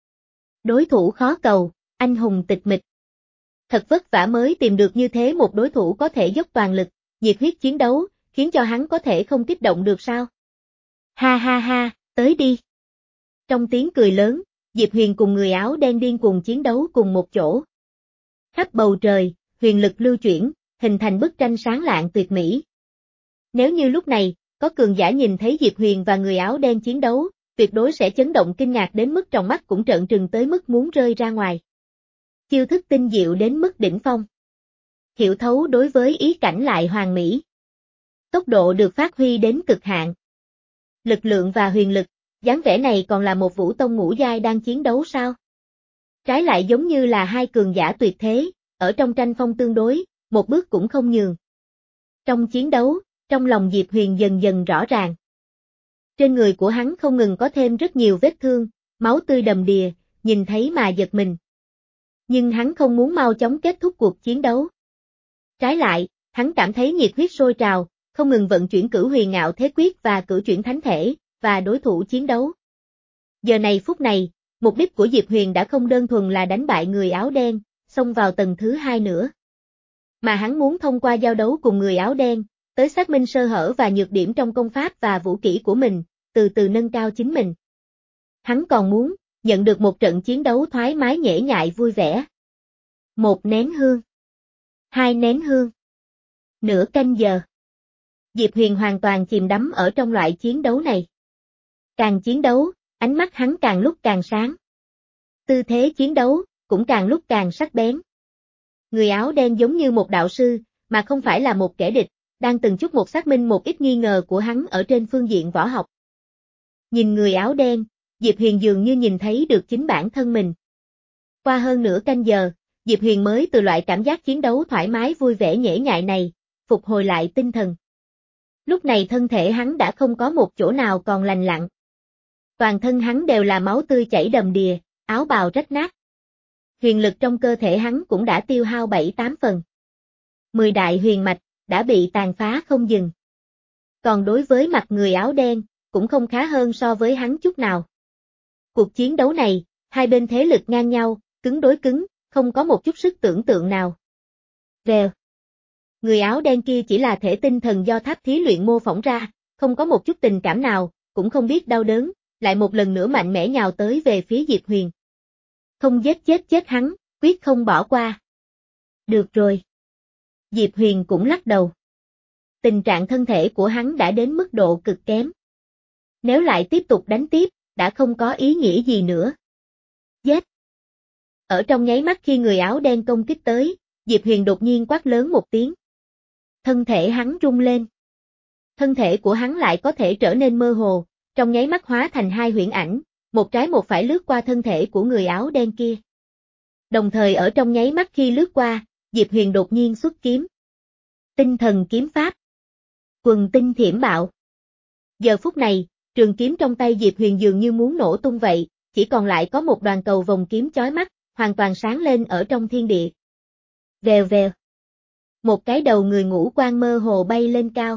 Đối thủ khó cầu, anh hùng tịch mịch. Thật vất vả mới tìm được như thế một đối thủ có thể dốc toàn lực, nhiệt huyết chiến đấu, khiến cho hắn có thể không kích động được sao? Ha ha ha, tới đi. Trong tiếng cười lớn, Diệp Huyền cùng người áo đen điên cuồng chiến đấu cùng một chỗ. Khắp bầu trời, huyền lực lưu chuyển, hình thành bức tranh sáng lạng tuyệt mỹ. Nếu như lúc này, có cường giả nhìn thấy Diệp Huyền và người áo đen chiến đấu, tuyệt đối sẽ chấn động kinh ngạc đến mức tròng mắt cũng trợn trừng tới mức muốn rơi ra ngoài. Chiêu thức tinh diệu đến mức đỉnh phong. Hiểu thấu đối với ý cảnh lại hoàn mỹ. Tốc độ được phát huy đến cực hạn. Lực lượng và huyền lực, dáng vẻ này còn là một vũ tông ngũ giai đang chiến đấu sao? Trái lại giống như là hai cường giả tuyệt thế, ở trong tranh phong tương đối, một bước cũng không nhường. Trong chiến đấu, trong lòng Diệp Huyền dần dần rõ ràng. Trên người của hắn không ngừng có thêm rất nhiều vết thương, máu tươi đầm đìa, nhìn thấy mà giật mình. Nhưng hắn không muốn mau chóng kết thúc cuộc chiến đấu. Trái lại, hắn cảm thấy nhiệt huyết sôi trào, không ngừng vận chuyển cửu huyền ngạo thế quyết và cửu chuyển thánh thể, và đối thủ chiến đấu. Giờ này phút này, mục đích của Diệp Huyền đã không đơn thuần là đánh bại người áo đen, xông vào tầng thứ hai nữa. Mà hắn muốn thông qua giao đấu cùng người áo đen, tới xác minh sơ hở và nhược điểm trong công pháp và vũ kỹ của mình, từ từ nâng cao chính mình. Hắn còn muốn nhận được một trận chiến đấu thoải mái nhễ nhại vui vẻ. Một nén hương. Hai nén hương. Nửa canh giờ. Diệp Huyền hoàn toàn chìm đắm ở trong loại chiến đấu này. Càng chiến đấu, ánh mắt hắn càng lúc càng sáng. Tư thế chiến đấu, cũng càng lúc càng sắc bén. Người áo đen giống như một đạo sư, mà không phải là một kẻ địch, đang từng chút một xác minh một ít nghi ngờ của hắn ở trên phương diện võ học. Nhìn người áo đen, Diệp Huyền dường như nhìn thấy được chính bản thân mình. Qua hơn nửa canh giờ, Diệp Huyền mới từ loại cảm giác chiến đấu thoải mái vui vẻ nhễ nhại này, phục hồi lại tinh thần. Lúc này thân thể hắn đã không có một chỗ nào còn lành lặn. Toàn thân hắn đều là máu tươi chảy đầm đìa, áo bào rách nát. Huyền lực trong cơ thể hắn cũng đã tiêu hao bảy tám phần. Mười đại huyền mạch, đã bị tàn phá không dừng. Còn đối với mặt người áo đen, cũng không khá hơn so với hắn chút nào. Cuộc chiến đấu này, hai bên thế lực ngang nhau, cứng đối cứng, không có một chút sức tưởng tượng nào. Vèo. Người áo đen kia chỉ là thể tinh thần do tháp thí luyện mô phỏng ra, không có một chút tình cảm nào, cũng không biết đau đớn, lại một lần nữa mạnh mẽ nhào tới về phía Diệp Huyền. Không giết chết chết hắn, quyết không bỏ qua. Được rồi. Diệp Huyền cũng lắc đầu. Tình trạng thân thể của hắn đã đến mức độ cực kém. Nếu lại tiếp tục đánh tiếp, đã không có ý nghĩa gì nữa. Giết! Ở trong nháy mắt khi người áo đen công kích tới, Diệp Huyền đột nhiên quát lớn một tiếng. Thân thể hắn rung lên. Thân thể của hắn lại có thể trở nên mơ hồ, trong nháy mắt hóa thành hai huyễn ảnh, một trái một phải lướt qua thân thể của người áo đen kia. Đồng thời ở trong nháy mắt khi lướt qua, Diệp Huyền đột nhiên xuất kiếm. Tinh thần kiếm pháp. Quần tinh thiểm bạo. Giờ phút này, trường kiếm trong tay Diệp Huyền dường như muốn nổ tung vậy, chỉ còn lại có một đoàn cầu vòng kiếm chói mắt, hoàn toàn sáng lên ở trong thiên địa. Vèo vèo. Một cái đầu người ngũ quan mơ hồ bay lên cao.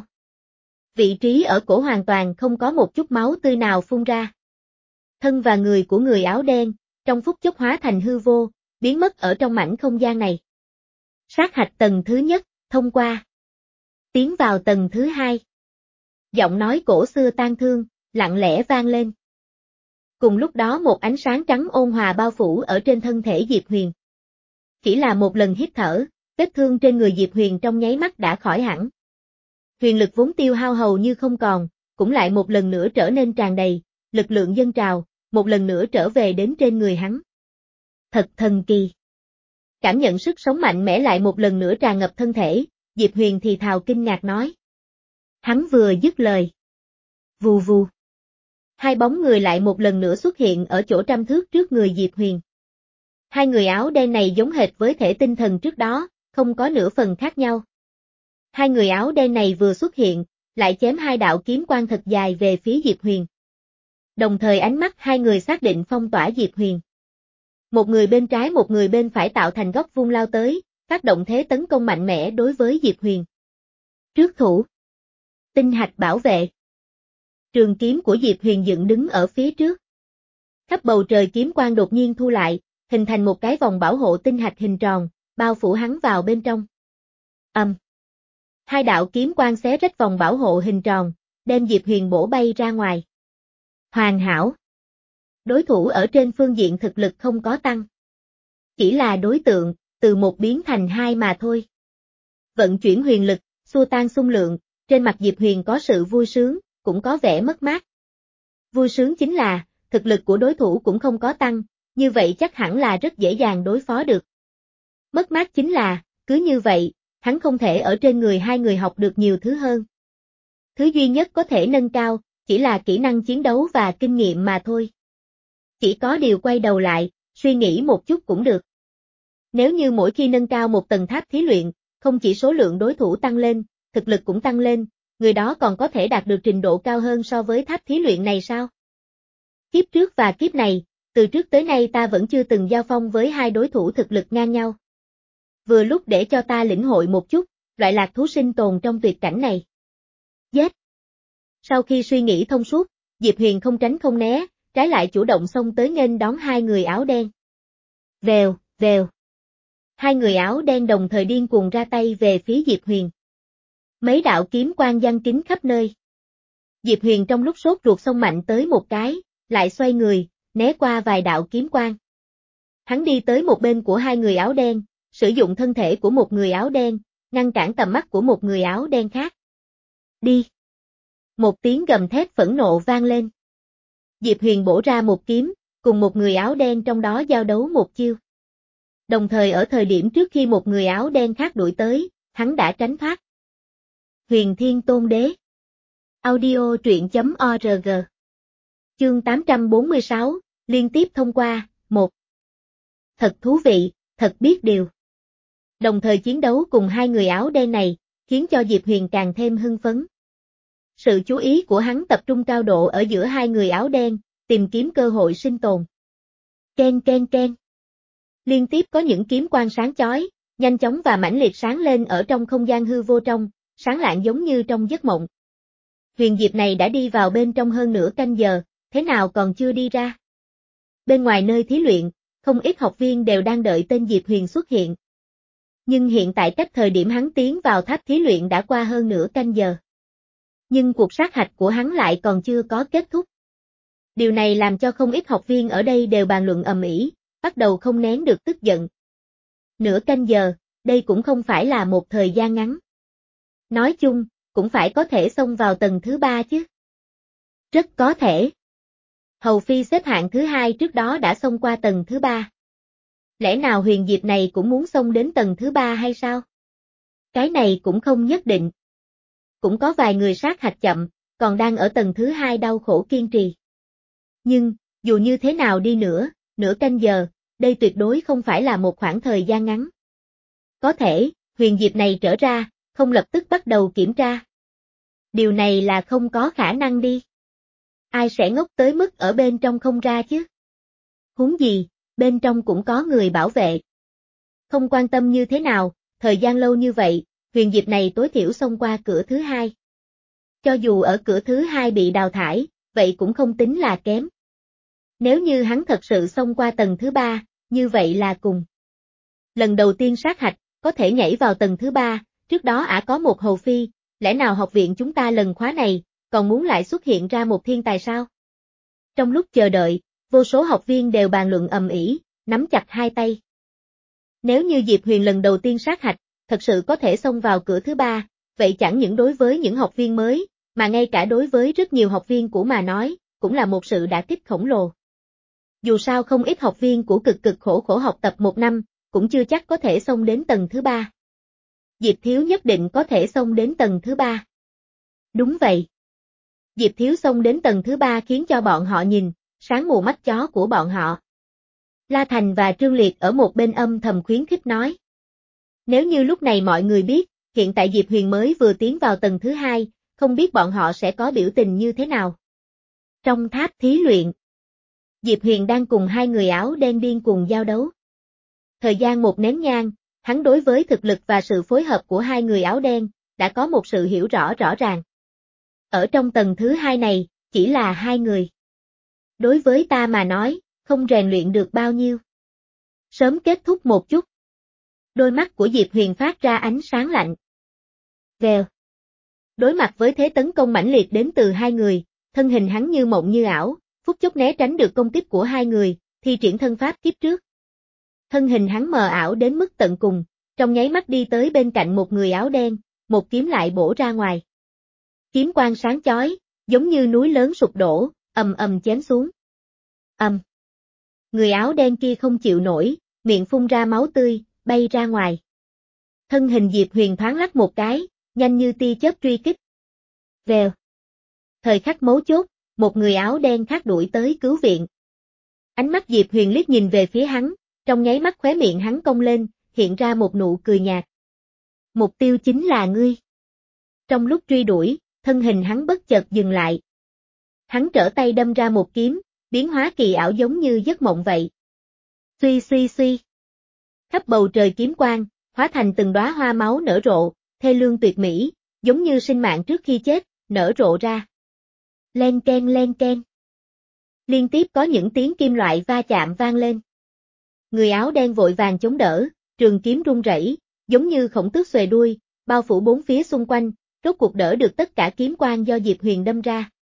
Vị trí ở cổ hoàn toàn không có một chút máu tươi nào phun ra. Thân và người của người áo đen, trong phút chốc hóa thành hư vô, biến mất ở trong mảnh không gian này. Sát hạch tầng thứ nhất, thông qua. Tiến vào tầng thứ hai. Giọng nói cổ xưa tang thương, lặng lẽ vang lên. Cùng lúc đó một ánh sáng trắng ôn hòa bao phủ ở trên thân thể Diệp Huyền. Chỉ là một lần hít thở, vết thương trên người Diệp Huyền trong nháy mắt đã khỏi hẳn. Huyền lực vốn tiêu hao hầu như không còn, cũng lại một lần nữa trở nên tràn đầy, lực lượng dâng trào, một lần nữa trở về đến trên người hắn. Thật thần kỳ. Cảm nhận sức sống mạnh mẽ lại một lần nữa tràn ngập thân thể, Diệp Huyền thì thào kinh ngạc nói. Hắn vừa dứt lời. Vù vù. Hai bóng người lại một lần nữa xuất hiện ở chỗ trăm thước trước người Diệp Huyền. Hai người áo đen này giống hệt với thể tinh thần trước đó, không có nửa phần khác nhau. Hai người áo đen này vừa xuất hiện, lại chém hai đạo kiếm quang thật dài về phía Diệp Huyền. Đồng thời ánh mắt hai người xác định phong tỏa Diệp Huyền. Một người bên trái một người bên phải tạo thành góc vuông lao tới, phát động thế tấn công mạnh mẽ đối với Diệp Huyền. Trước thủ. Tinh hạch bảo vệ. Trường kiếm của Diệp Huyền dựng đứng ở phía trước. Khắp bầu trời kiếm quang đột nhiên thu lại, hình thành một cái vòng bảo hộ tinh hạch hình tròn, bao phủ hắn vào bên trong. Ầm. Um. Hai đạo kiếm quang xé rách vòng bảo hộ hình tròn, đem Diệp Huyền bổ bay ra ngoài. Hoàn hảo. Đối thủ ở trên phương diện thực lực không có tăng. Chỉ là đối tượng, từ một biến thành hai mà thôi. Vận chuyển huyền lực, xua tan xung lượng, trên mặt Diệp Huyền có sự vui sướng, cũng có vẻ mất mát. Vui sướng chính là, thực lực của đối thủ cũng không có tăng, như vậy chắc hẳn là rất dễ dàng đối phó được. Mất mát chính là, cứ như vậy, hắn không thể ở trên người hai người học được nhiều thứ hơn. Thứ duy nhất có thể nâng cao, chỉ là kỹ năng chiến đấu và kinh nghiệm mà thôi. Chỉ có điều quay đầu lại, suy nghĩ một chút cũng được. Nếu như mỗi khi nâng cao một tầng tháp thí luyện, không chỉ số lượng đối thủ tăng lên, thực lực cũng tăng lên, người đó còn có thể đạt được trình độ cao hơn so với tháp thí luyện này sao? Kiếp trước và kiếp này, từ trước tới nay ta vẫn chưa từng giao phong với hai đối thủ thực lực ngang nhau. Vừa lúc để cho ta lĩnh hội một chút, loại lạc thú sinh tồn trong tuyệt cảnh này. Giết! Sau khi suy nghĩ thông suốt, Diệp Huyền không tránh không né, trái lại chủ động xông tới nghênh đón hai người áo đen. Vèo, vèo. Hai người áo đen đồng thời điên cuồng ra tay về phía Diệp Huyền. Mấy đạo kiếm quang giăng kín khắp nơi. Diệp Huyền trong lúc sốt ruột xông mạnh tới một cái, lại xoay người, né qua vài đạo kiếm quang. Hắn đi tới một bên của hai người áo đen, sử dụng thân thể của một người áo đen, ngăn cản tầm mắt của một người áo đen khác. Đi! Một tiếng gầm thét phẫn nộ vang lên. Diệp Huyền bổ ra một kiếm, cùng một người áo đen trong đó giao đấu một chiêu. Đồng thời ở thời điểm trước khi một người áo đen khác đuổi tới, hắn đã tránh thoát. Huyền Thiên Tôn Đế. Audio truyện chấm org. Chương tám trăm bốn mươi sáu, liên tiếp thông qua, một. Thật thú vị, thật biết điều. Đồng thời chiến đấu cùng hai người áo đen này, khiến cho Diệp Huyền càng thêm hưng phấn. Sự chú ý của hắn tập trung cao độ ở giữa hai người áo đen, tìm kiếm cơ hội sinh tồn. Ken ken ken. Liên tiếp có những kiếm quang sáng chói, nhanh chóng và mãnh liệt sáng lên ở trong không gian hư vô trong, sáng lạng giống như trong giấc mộng. Huyền Diệp này đã đi vào bên trong hơn nửa canh giờ, thế nào còn chưa đi ra? Bên ngoài nơi thí luyện, không ít học viên đều đang đợi tên Diệp Huyền xuất hiện. Nhưng hiện tại cách thời điểm hắn tiến vào tháp thí luyện đã qua hơn nửa canh giờ. Nhưng cuộc sát hạch của hắn lại còn chưa có kết thúc. Điều này làm cho không ít học viên ở đây đều bàn luận ầm ĩ, bắt đầu không nén được tức giận. Nửa canh giờ, đây cũng không phải là một thời gian ngắn. Nói chung, cũng phải có thể xông vào tầng thứ ba chứ. Rất có thể. Hầu Phi xếp hạng thứ hai trước đó đã xông qua tầng thứ ba. Lẽ nào Huyền Diệp này cũng muốn xông đến tầng thứ ba hay sao? Cái này cũng không nhất định. Cũng có vài người sát hạch chậm, còn đang ở tầng thứ hai đau khổ kiên trì. Nhưng, dù như thế nào đi nữa, nửa canh giờ, đây tuyệt đối không phải là một khoảng thời gian ngắn. Có thể, Huyền Diệp này trở ra, không lập tức bắt đầu kiểm tra. Điều này là không có khả năng đi. Ai sẽ ngốc tới mức ở bên trong không ra chứ? Huống gì, bên trong cũng có người bảo vệ. Không quan tâm như thế nào, thời gian lâu như vậy, Huyền Diệp này tối thiểu xông qua cửa thứ hai. Cho dù ở cửa thứ hai bị đào thải, vậy cũng không tính là kém. Nếu như hắn thật sự xông qua tầng thứ ba, như vậy là cùng. Lần đầu tiên sát hạch, có thể nhảy vào tầng thứ ba, trước đó ả có một Hầu Phi, lẽ nào học viện chúng ta lần khóa này, còn muốn lại xuất hiện ra một thiên tài sao? Trong lúc chờ đợi, vô số học viên đều bàn luận ầm ĩ, nắm chặt hai tay. Nếu như Diệp Huyền lần đầu tiên sát hạch, thật sự có thể xông vào cửa thứ ba, vậy chẳng những đối với những học viên mới, mà ngay cả đối với rất nhiều học viên cũ mà nói, cũng là một sự đả kích khổng lồ. Dù sao không ít học viên của cực cực khổ khổ học tập một năm, cũng chưa chắc có thể xông đến tầng thứ ba. Diệp Thiếu nhất định có thể xông đến tầng thứ ba. Đúng vậy. Diệp Thiếu xông đến tầng thứ ba khiến cho bọn họ nhìn, sáng mù mắt chó của bọn họ. La Thành và Trương Liệt ở một bên âm thầm khuyến khích nói. Nếu như lúc này mọi người biết, hiện tại Diệp Huyền mới vừa tiến vào tầng thứ hai, không biết bọn họ sẽ có biểu tình như thế nào. Trong tháp thí luyện, Diệp Huyền đang cùng hai người áo đen điên cùng giao đấu. Thời gian một nén nhang, hắn đối với thực lực và sự phối hợp của hai người áo đen, đã có một sự hiểu rõ rõ ràng. Ở trong tầng thứ hai này, chỉ là hai người. Đối với ta mà nói, không rèn luyện được bao nhiêu. Sớm kết thúc một chút. Đôi mắt của Diệp Huyền phát ra ánh sáng lạnh. Vèo. Đối mặt với thế tấn công mãnh liệt đến từ hai người, thân hình hắn như mộng như ảo, phút chốc né tránh được công kích của hai người, thi triển thân pháp kiếp trước. Thân hình hắn mờ ảo đến mức tận cùng, trong nháy mắt đi tới bên cạnh một người áo đen, một kiếm lại bổ ra ngoài. Kiếm quang sáng chói, giống như núi lớn sụp đổ, ầm ầm chém xuống. Ầm. Người áo đen kia không chịu nổi, miệng phun ra máu tươi, bay ra ngoài. Thân hình Diệp Huyền thoáng lắc một cái, nhanh như tia chớp truy kích. Vèo. Thời khắc mấu chốt, một người áo đen khác đuổi tới cứu viện. Ánh mắt Diệp Huyền liếc nhìn về phía hắn, trong nháy mắt khóe miệng hắn cong lên, hiện ra một nụ cười nhạt. Mục tiêu chính là ngươi. Trong lúc truy đuổi, thân hình hắn bất chợt dừng lại. Hắn trở tay đâm ra một kiếm, biến hóa kỳ ảo giống như giấc mộng vậy. Suy suy suy. Khắp bầu trời kiếm quang, hóa thành từng đóa hoa máu nở rộ, thê lương tuyệt mỹ, giống như sinh mạng trước khi chết, nở rộ ra. Len ken len ken. Liên tiếp có những tiếng kim loại va chạm vang lên. Người áo đen vội vàng chống đỡ, trường kiếm rung rẩy, giống như khổng tước xòe đuôi, bao phủ bốn phía xung quanh, rốt cuộc đỡ được tất cả kiếm quang do Diệp Huyền đâm ra.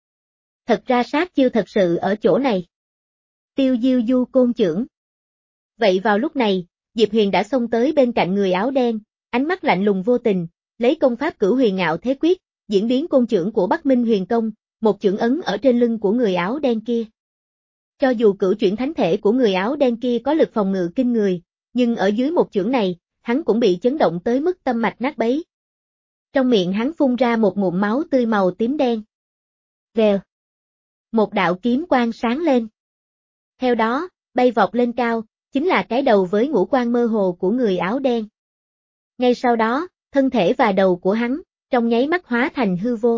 Thật ra sát chiêu thật sự ở chỗ này. Tiêu diêu du côn chưởng. Vậy vào lúc này, Diệp Huyền đã xông tới bên cạnh người áo đen, ánh mắt lạnh lùng vô tình, lấy công pháp Cửu Huyền Ngạo Thế Quyết, diễn biến côn chưởng của Bắc Minh Huyền Công, một chưởng ấn ở trên lưng của người áo đen kia. Cho dù cửu chuyển thánh thể của người áo đen kia có lực phòng ngự kinh người, nhưng ở dưới một chưởng này, hắn cũng bị chấn động tới mức tâm mạch nát bấy. Trong miệng hắn phun ra một ngụm máu tươi màu tím đen. Vèo. Một đạo kiếm quang sáng lên. Theo đó, bay vọt lên cao, chính là cái đầu với ngũ quan mơ hồ của người áo đen. Ngay sau đó, thân thể và đầu của hắn, trong nháy mắt hóa thành hư vô.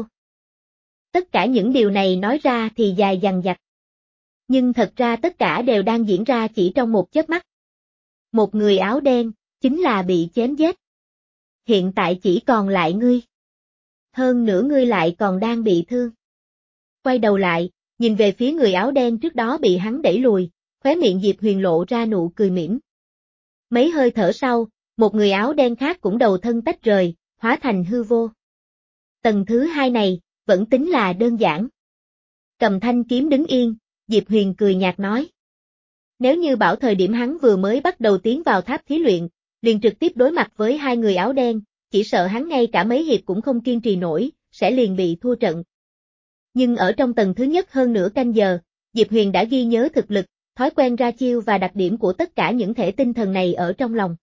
Tất cả những điều này nói ra thì dài dằng dặc. Nhưng thật ra tất cả đều đang diễn ra chỉ trong một chớp mắt. Một người áo đen, chính là bị chém giết. Hiện tại chỉ còn lại ngươi. Hơn nữa ngươi lại còn đang bị thương. Quay đầu lại, nhìn về phía người áo đen trước đó bị hắn đẩy lùi, khóe miệng Diệp Huyền lộ ra nụ cười mỉm. Mấy hơi thở sau, một người áo đen khác cũng đầu thân tách rời, hóa thành hư vô. Tầng thứ hai này, vẫn tính là đơn giản. Cầm thanh kiếm đứng yên, Diệp Huyền cười nhạt nói. Nếu như bảo thời điểm hắn vừa mới bắt đầu tiến vào tháp thí luyện, liền trực tiếp đối mặt với hai người áo đen, chỉ sợ hắn ngay cả mấy hiệp cũng không kiên trì nổi, sẽ liền bị thua trận. Nhưng ở trong tầng thứ nhất hơn nửa canh giờ, Diệp Huyền đã ghi nhớ thực lực, thói quen ra chiêu và đặc điểm của tất cả những thể tinh thần này ở trong lòng.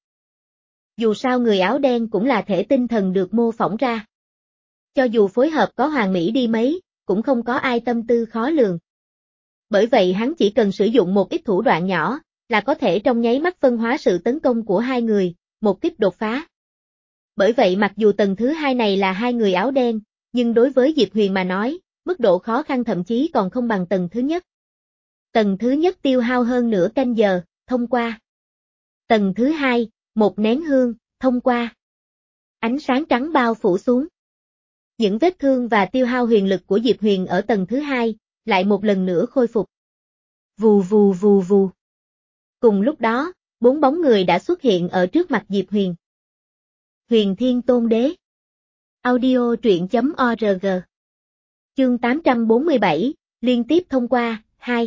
Dù sao người áo đen cũng là thể tinh thần được mô phỏng ra. Cho dù phối hợp có hoàn mỹ đi mấy, cũng không có ai tâm tư khó lường. Bởi vậy hắn chỉ cần sử dụng một ít thủ đoạn nhỏ, là có thể trong nháy mắt phân hóa sự tấn công của hai người, một kích đột phá. Bởi vậy mặc dù tầng thứ hai này là hai người áo đen, nhưng đối với Diệp Huyền mà nói, mức độ khó khăn thậm chí còn không bằng tầng thứ nhất. Tầng thứ nhất tiêu hao hơn nửa canh giờ, thông qua. Tầng thứ hai, một nén hương, thông qua. Ánh sáng trắng bao phủ xuống. Những vết thương và tiêu hao huyền lực của Diệp Huyền ở tầng thứ hai, lại một lần nữa khôi phục. Vù vù vù vù. Cùng lúc đó, bốn bóng người đã xuất hiện ở trước mặt Diệp Huyền. Huyền Thiên Tôn Đế. Audio truyện chấm org. Chương tám trăm bốn mươi bảy, liên tiếp thông qua, hai.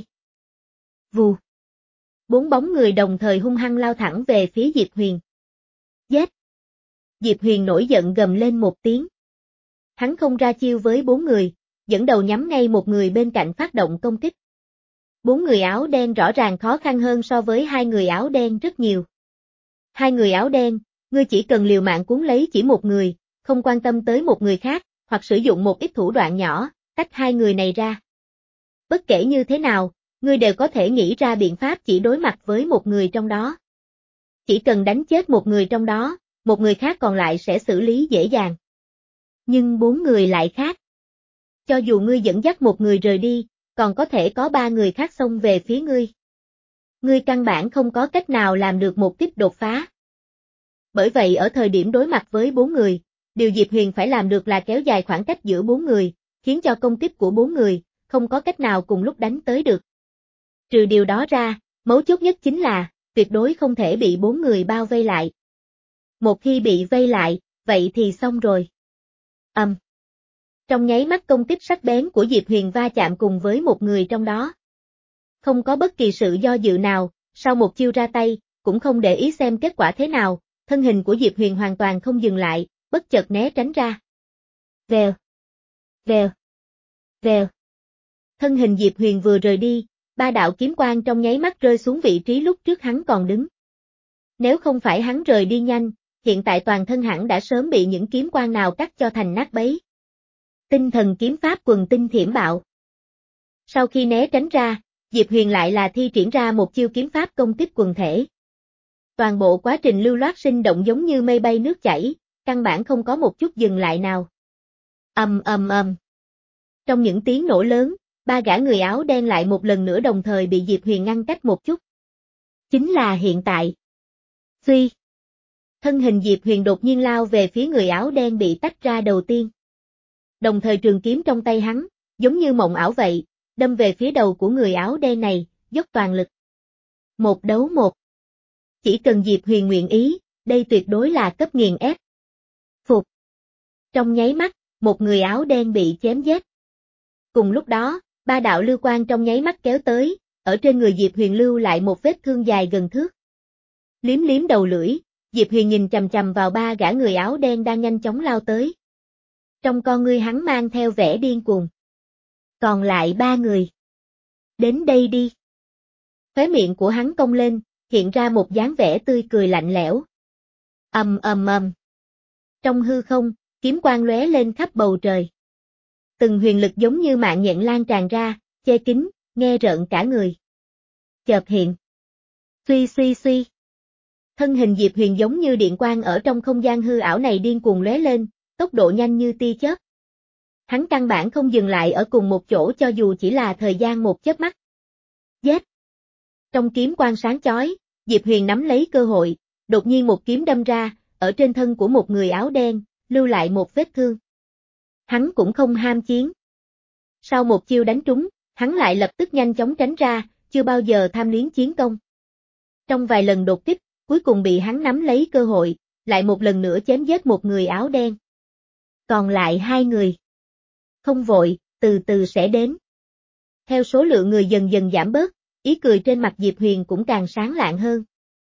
Vù. Bốn bóng người đồng thời hung hăng lao thẳng về phía Diệp Huyền. Giết. Diệp Huyền nổi giận gầm lên một tiếng. Hắn không ra chiêu với bốn người, dẫn đầu nhắm ngay một người bên cạnh phát động công kích. Bốn người áo đen rõ ràng khó khăn hơn so với hai người áo đen rất nhiều. Hai người áo đen, ngươi chỉ cần liều mạng cuốn lấy chỉ một người, không quan tâm tới một người khác, hoặc sử dụng một ít thủ đoạn nhỏ, tách hai người này ra. Bất kể như thế nào, ngươi đều có thể nghĩ ra biện pháp chỉ đối mặt với một người trong đó. Chỉ cần đánh chết một người trong đó, một người khác còn lại sẽ xử lý dễ dàng. Nhưng bốn người lại khác. Cho dù ngươi dẫn dắt một người rời đi, còn có thể có ba người khác xông về phía ngươi. Ngươi căn bản không có cách nào làm được một kích đột phá. Bởi vậy ở thời điểm đối mặt với bốn người, điều Diệp Huyền phải làm được là kéo dài khoảng cách giữa bốn người, khiến cho công kích của bốn người, không có cách nào cùng lúc đánh tới được. Trừ điều đó ra, mấu chốt nhất chính là, tuyệt đối không thể bị bốn người bao vây lại. Một khi bị vây lại, vậy thì xong rồi. Ầm. Um. Trong nháy mắt công kích sắc bén của Diệp Huyền va chạm cùng với một người trong đó. Không có bất kỳ sự do dự nào, sau một chiêu ra tay, cũng không để ý xem kết quả thế nào, thân hình của Diệp Huyền hoàn toàn không dừng lại, bất chợt né tránh ra. Vèo. Vèo. Vèo. Thân hình Diệp Huyền vừa rời đi, ba đạo kiếm quang trong nháy mắt rơi xuống vị trí lúc trước hắn còn đứng. Nếu không phải hắn rời đi nhanh, hiện tại toàn thân hẳn đã sớm bị những kiếm quang nào cắt cho thành nát bấy. Tinh thần kiếm pháp quần tinh thiểm bạo. Sau khi né tránh ra, Diệp Huyền lại là thi triển ra một chiêu kiếm pháp công kích quần thể. Toàn bộ quá trình lưu loát sinh động giống như mây bay nước chảy, căn bản không có một chút dừng lại nào. Ầm ầm ầm. Trong những tiếng nổ lớn, ba gã người áo đen lại một lần nữa đồng thời bị Diệp Huyền ngăn cách một chút. Chính là hiện tại. Phi. Thân hình Diệp Huyền đột nhiên lao về phía người áo đen bị tách ra đầu tiên. Đồng thời trường kiếm trong tay hắn, giống như mộng ảo vậy, đâm về phía đầu của người áo đen này, dốc toàn lực. Một đấu một. Chỉ cần Diệp Huyền nguyện ý, đây tuyệt đối là cấp nghiền ép. Phục. Trong nháy mắt, một người áo đen bị chém giết. Cùng lúc đó, Ba đạo lưu quang trong nháy mắt kéo tới, ở trên người Diệp Huyền lưu lại một vết thương dài gần thước. Liếm liếm đầu lưỡi, Diệp Huyền nhìn chằm chằm vào ba gã người áo đen đang nhanh chóng lao tới. Trong con ngươi hắn mang theo vẻ điên cuồng. Còn lại ba người. Đến đây đi. Khóe miệng của hắn cong lên, hiện ra một dáng vẻ tươi cười lạnh lẽo. Ầm ầm ầm. Trong hư không, kiếm quang lóe lên khắp bầu trời. Từng huyền lực giống như mạng nhện lan tràn ra, che kín, nghe rợn cả người. Chợt hiện. Suy suy suy. Thân hình Diệp Huyền giống như điện quang ở trong không gian hư ảo này điên cuồng lóe lên, tốc độ nhanh như tia chớp. Hắn căn bản không dừng lại ở cùng một chỗ cho dù chỉ là thời gian một chớp mắt. Giết! Trong kiếm quang sáng chói, Diệp Huyền nắm lấy cơ hội, đột nhiên một kiếm đâm ra, ở trên thân của một người áo đen, lưu lại một vết thương. Hắn cũng không ham chiến. Sau một chiêu đánh trúng, hắn lại lập tức nhanh chóng tránh ra, chưa bao giờ tham luyến chiến công. Trong vài lần đột kích, cuối cùng bị hắn nắm lấy cơ hội, lại một lần nữa chém giết một người áo đen. Còn lại hai người. Không vội, từ từ sẽ đến. Theo số lượng người dần dần giảm bớt, ý cười trên mặt Diệp Huyền cũng càng sáng lạng hơn.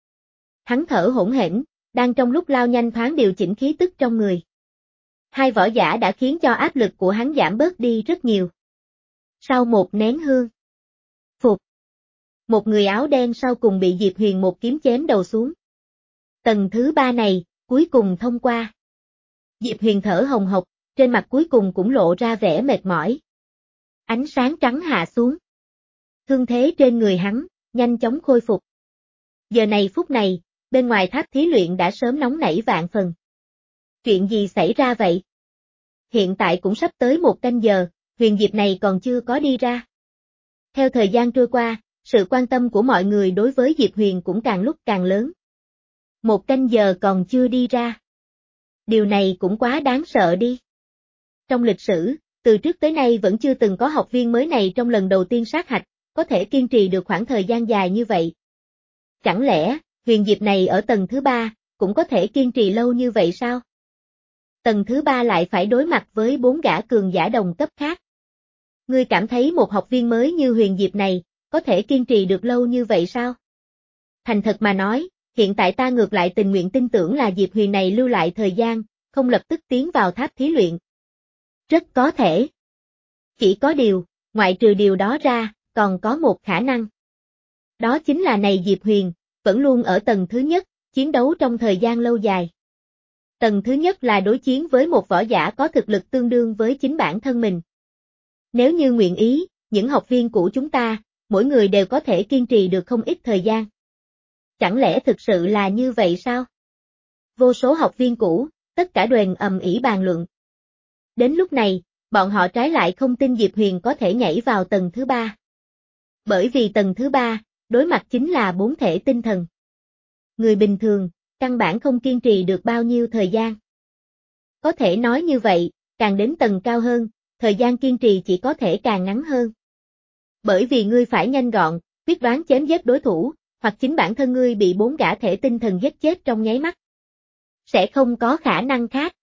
Hắn thở hổn hển, đang trong lúc lao nhanh thoáng điều chỉnh khí tức trong người. Hai võ giả đã khiến cho áp lực của hắn giảm bớt đi rất nhiều. Sau một nén hương. Phục. Một người áo đen sau cùng bị Diệp Huyền một kiếm chém đầu xuống. Tầng thứ ba này, cuối cùng thông qua. Diệp Huyền thở hồng hộc, trên mặt cuối cùng cũng lộ ra vẻ mệt mỏi. Ánh sáng trắng hạ xuống. Thương thế trên người hắn, nhanh chóng khôi phục. Giờ này phút này, bên ngoài tháp thí luyện đã sớm nóng nảy vạn phần. Chuyện gì xảy ra vậy? Hiện tại cũng sắp tới một canh giờ, Huyền Diệp này còn chưa có đi ra. Theo thời gian trôi qua, sự quan tâm của mọi người đối với Diệp Huyền cũng càng lúc càng lớn. Một canh giờ còn chưa đi ra. Điều này cũng quá đáng sợ đi. Trong lịch sử, từ trước tới nay vẫn chưa từng có học viên mới này trong lần đầu tiên sát hạch, có thể kiên trì được khoảng thời gian dài như vậy. Chẳng lẽ, Huyền Diệp này ở tầng thứ ba, cũng có thể kiên trì lâu như vậy sao? Tầng thứ ba lại phải đối mặt với bốn gã cường giả đồng cấp khác. Ngươi cảm thấy một học viên mới như Huyền Diệp này, có thể kiên trì được lâu như vậy sao? Thành thật mà nói, hiện tại ta ngược lại tình nguyện tin tưởng là Diệp Huyền này lưu lại thời gian, không lập tức tiến vào tháp thí luyện. Rất có thể. Chỉ có điều, ngoại trừ điều đó ra, còn có một khả năng. Đó chính là này Diệp Huyền, vẫn luôn ở tầng thứ nhất, chiến đấu trong thời gian lâu dài. Tầng thứ nhất là đối chiến với một võ giả có thực lực tương đương với chính bản thân mình. Nếu như nguyện ý, những học viên cũ chúng ta, mỗi người đều có thể kiên trì được không ít thời gian. Chẳng lẽ thực sự là như vậy sao? Vô số học viên cũ, tất cả đền ầm ĩ bàn luận. Đến lúc này, bọn họ trái lại không tin Diệp Huyền có thể nhảy vào tầng thứ ba. Bởi vì tầng thứ ba, đối mặt chính là bốn thể tinh thần. Người bình thường, căn bản không kiên trì được bao nhiêu thời gian. Có thể nói như vậy, càng đến tầng cao hơn, thời gian kiên trì chỉ có thể càng ngắn hơn. Bởi vì ngươi phải nhanh gọn, quyết đoán chém giết đối thủ, hoặc chính bản thân ngươi bị bốn gã thể tinh thần giết chết trong nháy mắt. Sẽ không có khả năng khác.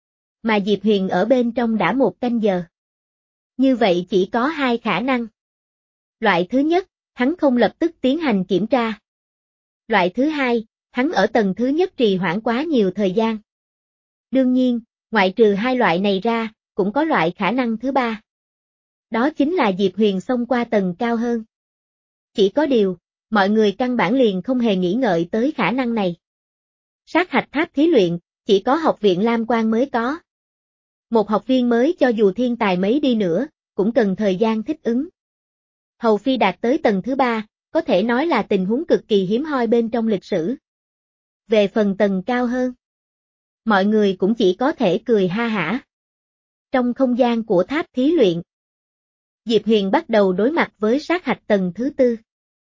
Mà Diệp Huyền ở bên trong đã một canh giờ. Như vậy chỉ có hai khả năng. Loại thứ nhất, hắn không lập tức tiến hành kiểm tra. Loại thứ hai, hắn ở tầng thứ nhất trì hoãn quá nhiều thời gian. Đương nhiên, ngoại trừ hai loại này ra, cũng có loại khả năng thứ ba. Đó chính là Diệp Huyền xông qua tầng cao hơn. Chỉ có điều, mọi người căn bản liền không hề nghĩ ngợi tới khả năng này. Sát hạch tháp thí luyện, chỉ có học viện Lam Quang mới có. Một học viên mới cho dù thiên tài mấy đi nữa, cũng cần thời gian thích ứng. Hầu Phi đạt tới tầng thứ ba, có thể nói là tình huống cực kỳ hiếm hoi bên trong lịch sử. Về phần tầng cao hơn, mọi người cũng chỉ có thể cười ha hả. Trong không gian của tháp thí luyện, Diệp Huyền bắt đầu đối mặt với sát hạch tầng thứ tư.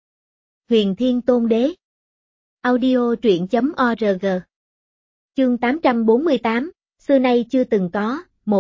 Huyền Thiên Tôn Đế. Audio truyện chấm org. Chương tám trăm bốn mươi tám, xưa nay chưa từng có, một.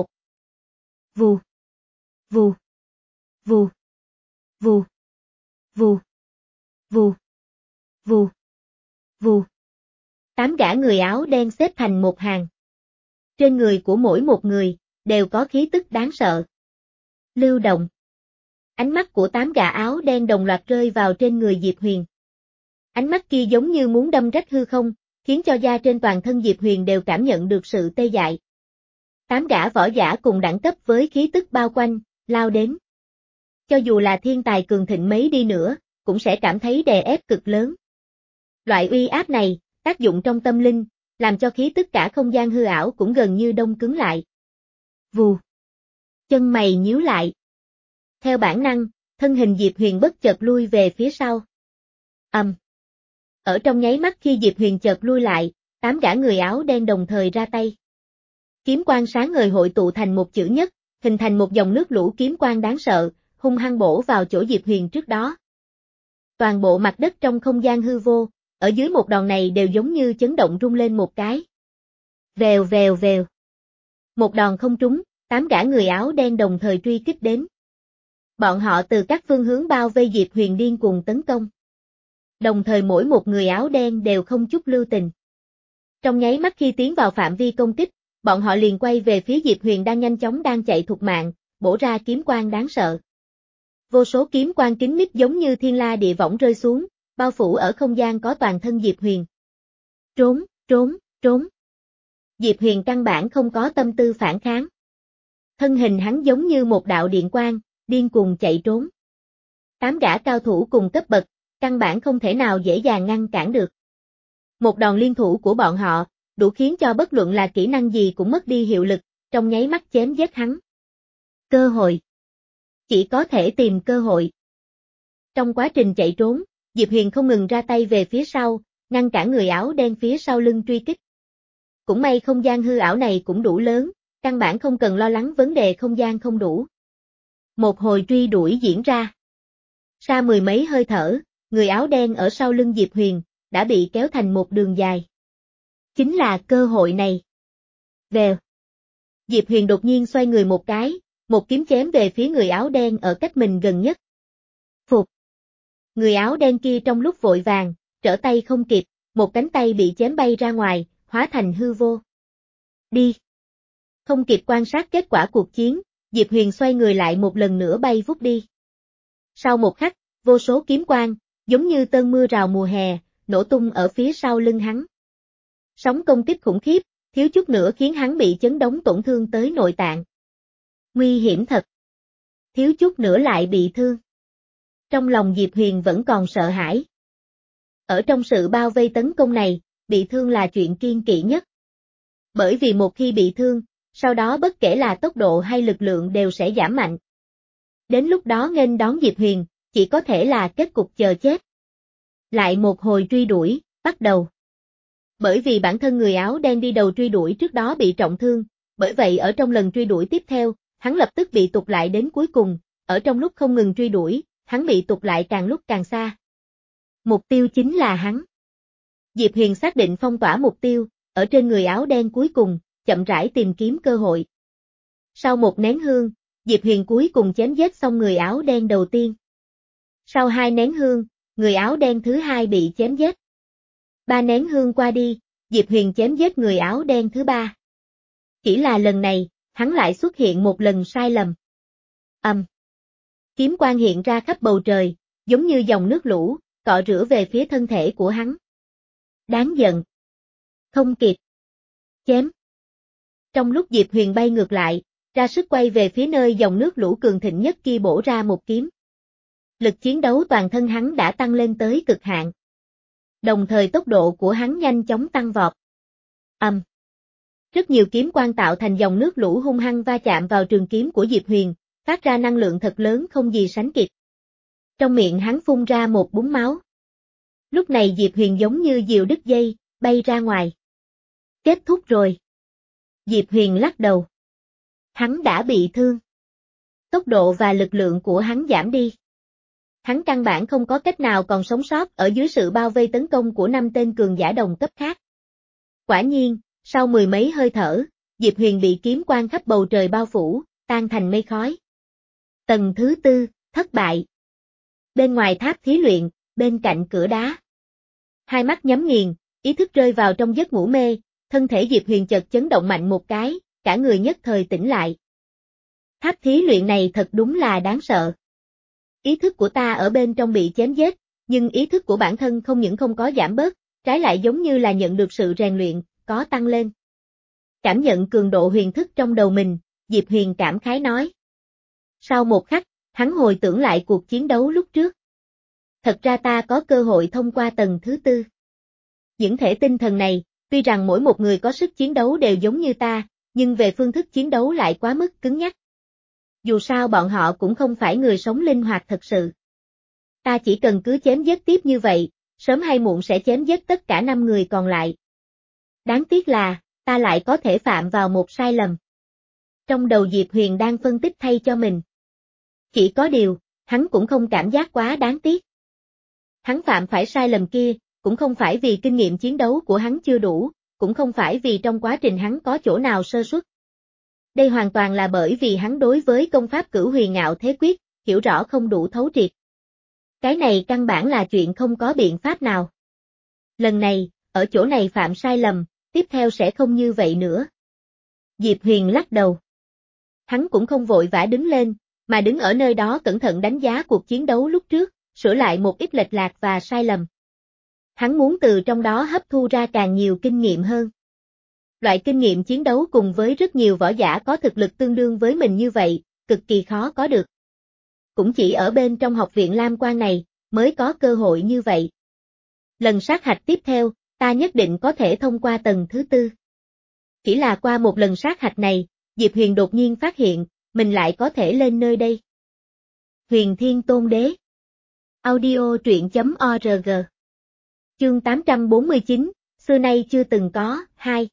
Vù. Vù. Vù. Vù. Vù. Vù. Vù. Vù. Tám gã người áo đen xếp thành một hàng. Trên người của mỗi một người, đều có khí tức đáng sợ. Lưu động. Ánh mắt của tám gã áo đen đồng loạt rơi vào trên người Diệp Huyền. Ánh mắt kia giống như muốn đâm rách hư không, khiến cho da trên toàn thân Diệp Huyền đều cảm nhận được sự tê dại. Tám gã võ giả cùng đẳng cấp với khí tức bao quanh, lao đến. Cho dù là thiên tài cường thịnh mấy đi nữa, cũng sẽ cảm thấy đè ép cực lớn. Loại uy áp này, tác dụng trong tâm linh, làm cho khí tất cả không gian hư ảo cũng gần như đông cứng lại. Vù. Chân mày nhíu lại. Theo bản năng, thân hình Diệp Huyền bất chợt lui về phía sau. Ầm. Um. Ở trong nháy mắt khi Diệp Huyền chợt lui lại, tám gã người áo đen đồng thời ra tay. Kiếm quang sáng ngời hội tụ thành một chữ nhất, hình thành một dòng nước lũ kiếm quang đáng sợ, hung hăng bổ vào chỗ Diệp Huyền trước đó. Toàn bộ mặt đất trong không gian hư vô, ở dưới một đòn này đều giống như chấn động rung lên một cái. Vèo vèo vèo. Một đòn không trúng, tám gã người áo đen đồng thời truy kích đến. Bọn họ từ các phương hướng bao vây Diệp Huyền điên cuồng tấn công. Đồng thời mỗi một người áo đen đều không chút lưu tình. Trong nháy mắt khi tiến vào phạm vi công kích, bọn họ liền quay về phía Diệp Huyền đang nhanh chóng đang chạy thục mạng, bổ ra kiếm quang đáng sợ. Vô số kiếm quang kín mít giống như thiên la địa võng rơi xuống, bao phủ ở không gian có toàn thân Diệp Huyền. Trốn, trốn, trốn. Diệp Huyền căn bản không có tâm tư phản kháng. Thân hình hắn giống như một đạo điện quang, điên cuồng chạy trốn. Tám gã cao thủ cùng cấp bậc, căn bản không thể nào dễ dàng ngăn cản được. Một đòn liên thủ của bọn họ, đủ khiến cho bất luận là kỹ năng gì cũng mất đi hiệu lực, trong nháy mắt chém giết hắn. Cơ hội. Chỉ có thể tìm cơ hội. Trong quá trình chạy trốn, Diệp Huyền không ngừng ra tay về phía sau, ngăn cản người áo đen phía sau lưng truy kích. Cũng may không gian hư ảo này cũng đủ lớn, căn bản không cần lo lắng vấn đề không gian không đủ. Một hồi truy đuổi diễn ra. Xa mười mấy hơi thở, người áo đen ở sau lưng Diệp Huyền, đã bị kéo thành một đường dài. Chính là cơ hội này. Vèo. Diệp Huyền đột nhiên xoay người một cái, một kiếm chém về phía người áo đen ở cách mình gần nhất. Phục. Người áo đen kia trong lúc vội vàng, trở tay không kịp, một cánh tay bị chém bay ra ngoài, hóa thành hư vô. Đi. Không kịp quan sát kết quả cuộc chiến, Diệp Huyền xoay người lại một lần nữa bay vút đi. Sau một khắc, vô số kiếm quang, giống như cơn mưa rào mùa hè, nổ tung ở phía sau lưng hắn. Sóng công kích khủng khiếp, thiếu chút nữa khiến hắn bị chấn đóng tổn thương tới nội tạng. Nguy hiểm thật. Thiếu chút nữa lại bị thương. Trong lòng Diệp Huyền vẫn còn sợ hãi. Ở trong sự bao vây tấn công này, bị thương là chuyện kiêng kỵ nhất. Bởi vì một khi bị thương, sau đó bất kể là tốc độ hay lực lượng đều sẽ giảm mạnh. Đến lúc đó nghênh đón Diệp Huyền, chỉ có thể là kết cục chờ chết. Lại một hồi truy đuổi, bắt đầu. Bởi vì bản thân người áo đen đi đầu truy đuổi trước đó bị trọng thương, bởi vậy ở trong lần truy đuổi tiếp theo, hắn lập tức bị tụt lại đến cuối cùng, ở trong lúc không ngừng truy đuổi, hắn bị tụt lại càng lúc càng xa. Mục tiêu chính là hắn. Diệp Huyền xác định phong tỏa mục tiêu, ở trên người áo đen cuối cùng, chậm rãi tìm kiếm cơ hội. Sau một nén hương, Diệp Huyền cuối cùng chém giết xong người áo đen đầu tiên. Sau hai nén hương, người áo đen thứ hai bị chém giết. Ba nén hương qua đi, Diệp Huyền chém giết người áo đen thứ ba. Chỉ là lần này, hắn lại xuất hiện một lần sai lầm. Ầm. Um. Kiếm quang hiện ra khắp bầu trời, giống như dòng nước lũ, cọ rửa về phía thân thể của hắn. Đáng giận. Không kịp. Chém. Trong lúc Diệp Huyền bay ngược lại, ra sức quay về phía nơi dòng nước lũ cường thịnh nhất kia bổ ra một kiếm. Lực chiến đấu toàn thân hắn đã tăng lên tới cực hạn. Đồng thời tốc độ của hắn nhanh chóng tăng vọt. Ầm. Um. Rất nhiều kiếm quang tạo thành dòng nước lũ hung hăng va chạm vào trường kiếm của Diệp Huyền, phát ra năng lượng thật lớn không gì sánh kịp. Trong miệng hắn phun ra một búng máu. Lúc này Diệp Huyền giống như diều đứt dây, bay ra ngoài. Kết thúc rồi. Diệp Huyền lắc đầu. Hắn đã bị thương. Tốc độ và lực lượng của hắn giảm đi. Hắn căn bản không có cách nào còn sống sót ở dưới sự bao vây tấn công của năm tên cường giả đồng cấp khác. Quả nhiên, sau mười mấy hơi thở, Diệp Huyền bị kiếm quang khắp bầu trời bao phủ, tan thành mây khói. Tầng thứ tư, thất bại. Bên ngoài tháp thí luyện, bên cạnh cửa đá. Hai mắt nhắm nghiền, ý thức rơi vào trong giấc ngủ mê, thân thể Diệp Huyền chợt chấn động mạnh một cái, cả người nhất thời tỉnh lại. Tháp thí luyện này thật đúng là đáng sợ. Ý thức của ta ở bên trong bị chém giết, nhưng ý thức của bản thân không những không có giảm bớt, trái lại giống như là nhận được sự rèn luyện, có tăng lên. Cảm nhận cường độ huyền thức trong đầu mình, Diệp Huyền cảm khái nói. Sau một khắc, hắn hồi tưởng lại cuộc chiến đấu lúc trước. Thật ra ta có cơ hội thông qua tầng thứ tư. Những thể tinh thần này, tuy rằng mỗi một người có sức chiến đấu đều giống như ta, nhưng về phương thức chiến đấu lại quá mức cứng nhắc. Dù sao bọn họ cũng không phải người sống linh hoạt thật sự. Ta chỉ cần cứ chém giết tiếp như vậy, sớm hay muộn sẽ chém giết tất cả năm người còn lại. Đáng tiếc là, ta lại có thể phạm vào một sai lầm. Trong đầu Diệp Huyền đang phân tích thay cho mình. Chỉ có điều, hắn cũng không cảm giác quá đáng tiếc. Hắn phạm phải sai lầm kia, cũng không phải vì kinh nghiệm chiến đấu của hắn chưa đủ, cũng không phải vì trong quá trình hắn có chỗ nào sơ suất. Đây hoàn toàn là bởi vì hắn đối với công pháp Cửu Huyền Ngạo Thế Quyết, hiểu rõ không đủ thấu triệt. Cái này căn bản là chuyện không có biện pháp nào. Lần này, ở chỗ này phạm sai lầm, tiếp theo sẽ không như vậy nữa. Diệp Huyền lắc đầu. Hắn cũng không vội vã đứng lên, mà đứng ở nơi đó cẩn thận đánh giá cuộc chiến đấu lúc trước, sửa lại một ít lệch lạc và sai lầm. Hắn muốn từ trong đó hấp thu ra càng nhiều kinh nghiệm hơn. Loại kinh nghiệm chiến đấu cùng với rất nhiều võ giả có thực lực tương đương với mình như vậy, cực kỳ khó có được. Cũng chỉ ở bên trong học viện Lam Quan này, mới có cơ hội như vậy. Lần sát hạch tiếp theo, ta nhất định có thể thông qua tầng thứ tư. Chỉ là qua một lần sát hạch này, Diệp Huyền đột nhiên phát hiện, mình lại có thể lên nơi đây. Huyền Thiên Tôn Đế. Audio truyện chấm org. Chương tám trăm bốn mươi chín, xưa nay chưa từng có, hai.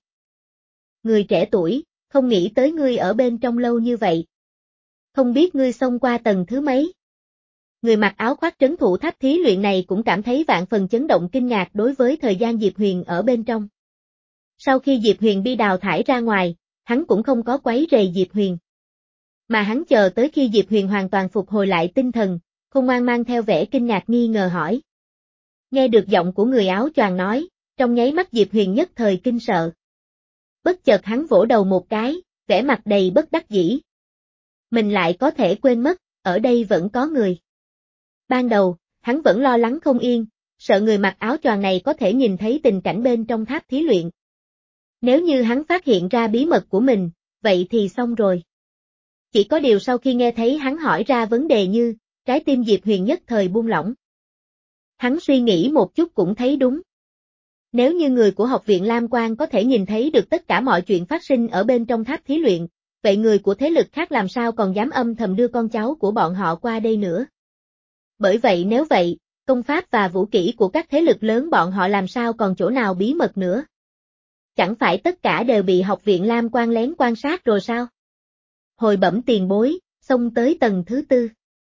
Người trẻ tuổi, không nghĩ tới ngươi ở bên trong lâu như vậy. Không biết ngươi xông qua tầng thứ mấy. Người mặc áo khoác trấn thủ tháp thí luyện này cũng cảm thấy vạn phần chấn động kinh ngạc đối với thời gian Diệp Huyền ở bên trong. Sau khi Diệp Huyền bị đào thải ra ngoài, hắn cũng không có quấy rầy Diệp Huyền. Mà hắn chờ tới khi Diệp Huyền hoàn toàn phục hồi lại tinh thần, Khôn Ngoan mang theo vẻ kinh ngạc nghi ngờ hỏi. Nghe được giọng của người áo choàng nói, trong nháy mắt Diệp Huyền nhất thời kinh sợ. Bất chợt hắn vỗ đầu một cái, vẻ mặt đầy bất đắc dĩ. Mình lại có thể quên mất, ở đây vẫn có người. Ban đầu, hắn vẫn lo lắng không yên, sợ người mặc áo choàng này có thể nhìn thấy tình cảnh bên trong tháp thí luyện. Nếu như hắn phát hiện ra bí mật của mình, vậy thì xong rồi. Chỉ có điều sau khi nghe thấy hắn hỏi ra vấn đề như, trái tim Diệp Huyền nhất thời buông lỏng. Hắn suy nghĩ một chút cũng thấy đúng. Nếu như người của học viện Lam Quan có thể nhìn thấy được tất cả mọi chuyện phát sinh ở bên trong tháp thí luyện, vậy người của thế lực khác làm sao còn dám âm thầm đưa con cháu của bọn họ qua đây nữa. Bởi vậy nếu vậy, công pháp và vũ kỹ của các thế lực lớn bọn họ làm sao còn chỗ nào bí mật nữa. Chẳng phải tất cả đều bị học viện Lam Quan lén quan sát rồi sao? Hồi bẩm tiền bối, xông tới tầng thứ tư.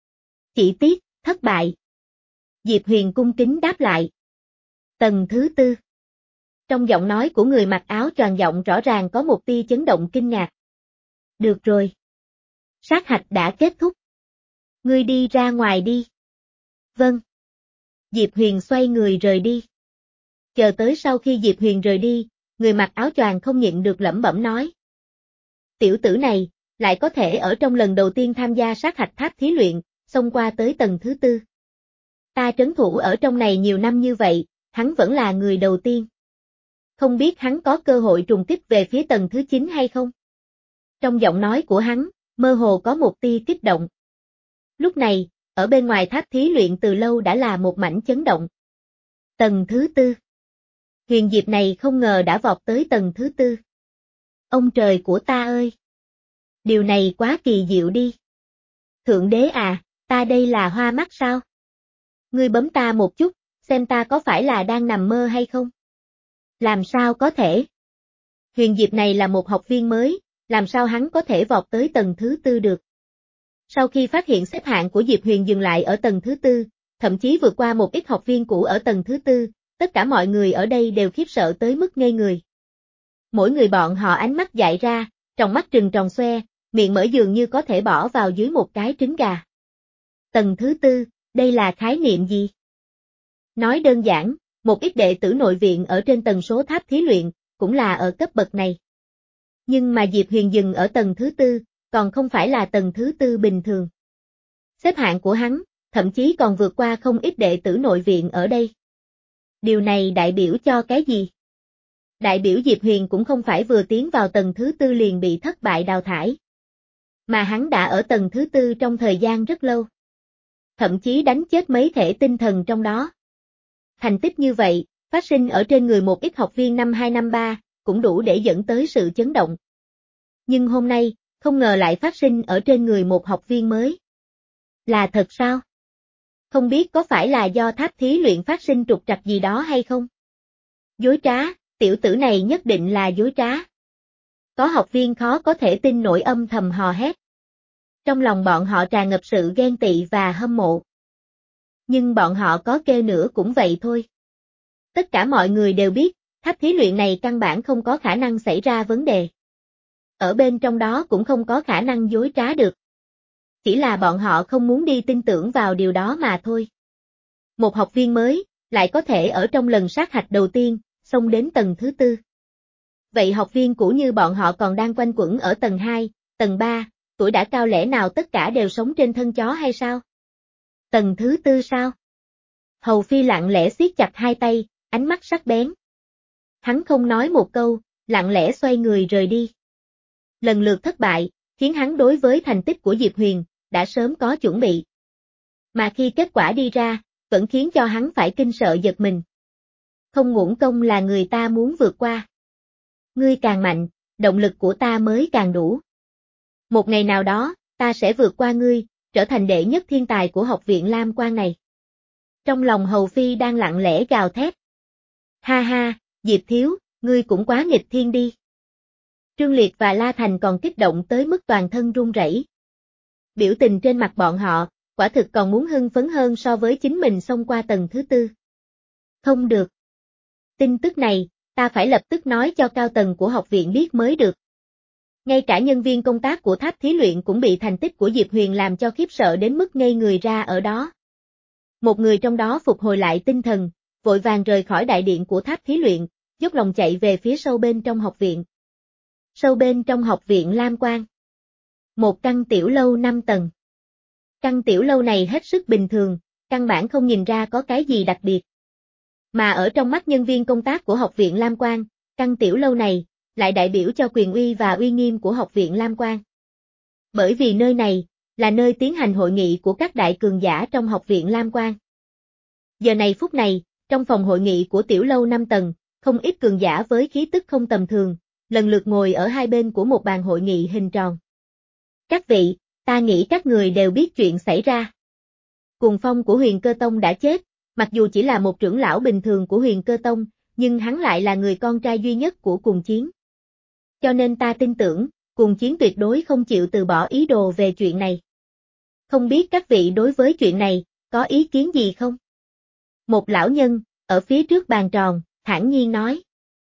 Chỉ tiếc, thất bại. Diệp Huyền cung kính đáp lại. Tầng thứ tư. Trong giọng nói của người mặc áo choàng giọng rõ ràng có một tia chấn động kinh ngạc. Được rồi. Sát hạch đã kết thúc. Ngươi đi ra ngoài đi. Vâng. Diệp Huyền xoay người rời đi. Chờ tới sau khi Diệp Huyền rời đi, người mặc áo choàng không nhịn được lẩm bẩm nói. Tiểu tử này, lại có thể ở trong lần đầu tiên tham gia sát hạch tháp thí luyện, xông qua tới tầng thứ tư. Ta trấn thủ ở trong này nhiều năm như vậy, hắn vẫn là người đầu tiên. Không biết hắn có cơ hội trùng kích về phía tầng thứ chín hay không? Trong giọng nói của hắn, mơ hồ có một tia kích động. Lúc này, ở bên ngoài tháp thí luyện từ lâu đã là một mảnh chấn động. Tầng thứ tư. Huyền Diệp này không ngờ đã vọt tới tầng thứ tư. Ông trời của ta ơi! Điều này quá kỳ diệu đi. Thượng đế à, ta đây là hoa mắt sao? Ngươi bấm ta một chút, xem ta có phải là đang nằm mơ hay không? Làm sao có thể? Huyền Diệp này là một học viên mới, làm sao hắn có thể vọt tới tầng thứ tư được? Sau khi phát hiện xếp hạng của Diệp Huyền dừng lại ở tầng thứ tư, thậm chí vượt qua một ít học viên cũ ở tầng thứ tư, tất cả mọi người ở đây đều khiếp sợ tới mức ngây người. Mỗi người bọn họ ánh mắt dại ra, trong mắt trừng tròn xoe, miệng mở dường như có thể bỏ vào dưới một cái trứng gà. Tầng thứ tư, đây là khái niệm gì? Nói đơn giản, một ít đệ tử nội viện ở trên tầng số tháp thí luyện, cũng là ở cấp bậc này. Nhưng mà Diệp Huyền dừng ở tầng thứ tư, còn không phải là tầng thứ tư bình thường. Xếp hạng của hắn, thậm chí còn vượt qua không ít đệ tử nội viện ở đây. Điều này đại biểu cho cái gì? Đại biểu Diệp Huyền cũng không phải vừa tiến vào tầng thứ tư liền bị thất bại đào thải. Mà hắn đã ở tầng thứ tư trong thời gian rất lâu. Thậm chí đánh chết mấy thể tinh thần trong đó. Thành tích như vậy, phát sinh ở trên người một ít học viên năm hai năm ba, cũng đủ để dẫn tới sự chấn động. Nhưng hôm nay, không ngờ lại phát sinh ở trên người một học viên mới. Là thật sao? Không biết có phải là do tháp thí luyện phát sinh trục trặc gì đó hay không? Dối trá, tiểu tử này nhất định là dối trá. Có học viên khó có thể tin nổi âm thầm hò hét. Trong lòng bọn họ tràn ngập sự ghen tị và hâm mộ. Nhưng bọn họ có kêu nữa cũng vậy thôi. Tất cả mọi người đều biết, tháp thí luyện này căn bản không có khả năng xảy ra vấn đề. Ở bên trong đó cũng không có khả năng dối trá được. Chỉ là bọn họ không muốn đi tin tưởng vào điều đó mà thôi. Một học viên mới, lại có thể ở trong lần sát hạch đầu tiên, xông đến tầng thứ tư. Vậy học viên cũ như bọn họ còn đang quanh quẩn ở tầng hai, tầng ba, tuổi đã cao lẽ nào tất cả đều sống trên thân chó hay sao? Tầng thứ tư sao? Hầu Phi lặng lẽ siết chặt hai tay, ánh mắt sắc bén. Hắn không nói một câu, lặng lẽ xoay người rời đi. Lần lượt thất bại, khiến hắn đối với thành tích của Diệp Huyền, đã sớm có chuẩn bị. Mà khi kết quả đi ra, vẫn khiến cho hắn phải kinh sợ giật mình. Không uổng công là người ta muốn vượt qua. Ngươi càng mạnh, động lực của ta mới càng đủ. Một ngày nào đó, ta sẽ vượt qua ngươi, trở thành đệ nhất thiên tài của học viện Lam Quan này. Trong lòng Hầu Phi đang lặng lẽ gào thét. Ha ha, Diệp Thiếu, ngươi cũng quá nghịch thiên đi. Trương Liệt và La Thành còn kích động tới mức toàn thân run rẩy. Biểu tình trên mặt bọn họ, quả thực còn muốn hưng phấn hơn so với chính mình xông qua tầng thứ tư. Không được. Tin tức này, ta phải lập tức nói cho cao tầng của học viện biết mới được. Ngay cả nhân viên công tác của tháp thí luyện cũng bị thành tích của Diệp Huyền làm cho khiếp sợ đến mức ngây người ra ở đó. Một người trong đó phục hồi lại tinh thần, vội vàng rời khỏi đại điện của tháp thí luyện, dốc lòng chạy về phía sâu bên trong học viện. Sâu bên trong học viện Lam Quan. Một căn tiểu lâu năm tầng. Căn tiểu lâu này hết sức bình thường, căn bản không nhìn ra có cái gì đặc biệt. Mà ở trong mắt nhân viên công tác của học viện Lam Quan, căn tiểu lâu này, lại đại biểu cho quyền uy và uy nghiêm của học viện Lam Quan. Bởi vì nơi này, là nơi tiến hành hội nghị của các đại cường giả trong học viện Lam Quan. Giờ này phút này, trong phòng hội nghị của tiểu lâu năm tầng, không ít cường giả với khí tức không tầm thường, lần lượt ngồi ở hai bên của một bàn hội nghị hình tròn. Các vị, ta nghĩ các người đều biết chuyện xảy ra. Cuồng Phong của Huyền Cơ Tông đã chết, mặc dù chỉ là một trưởng lão bình thường của Huyền Cơ Tông, nhưng hắn lại là người con trai duy nhất của Cuồng Chiến. Cho nên ta tin tưởng, Cuồng Chiến tuyệt đối không chịu từ bỏ ý đồ về chuyện này. Không biết các vị đối với chuyện này, có ý kiến gì không? Một lão nhân, ở phía trước bàn tròn, thản nhiên nói.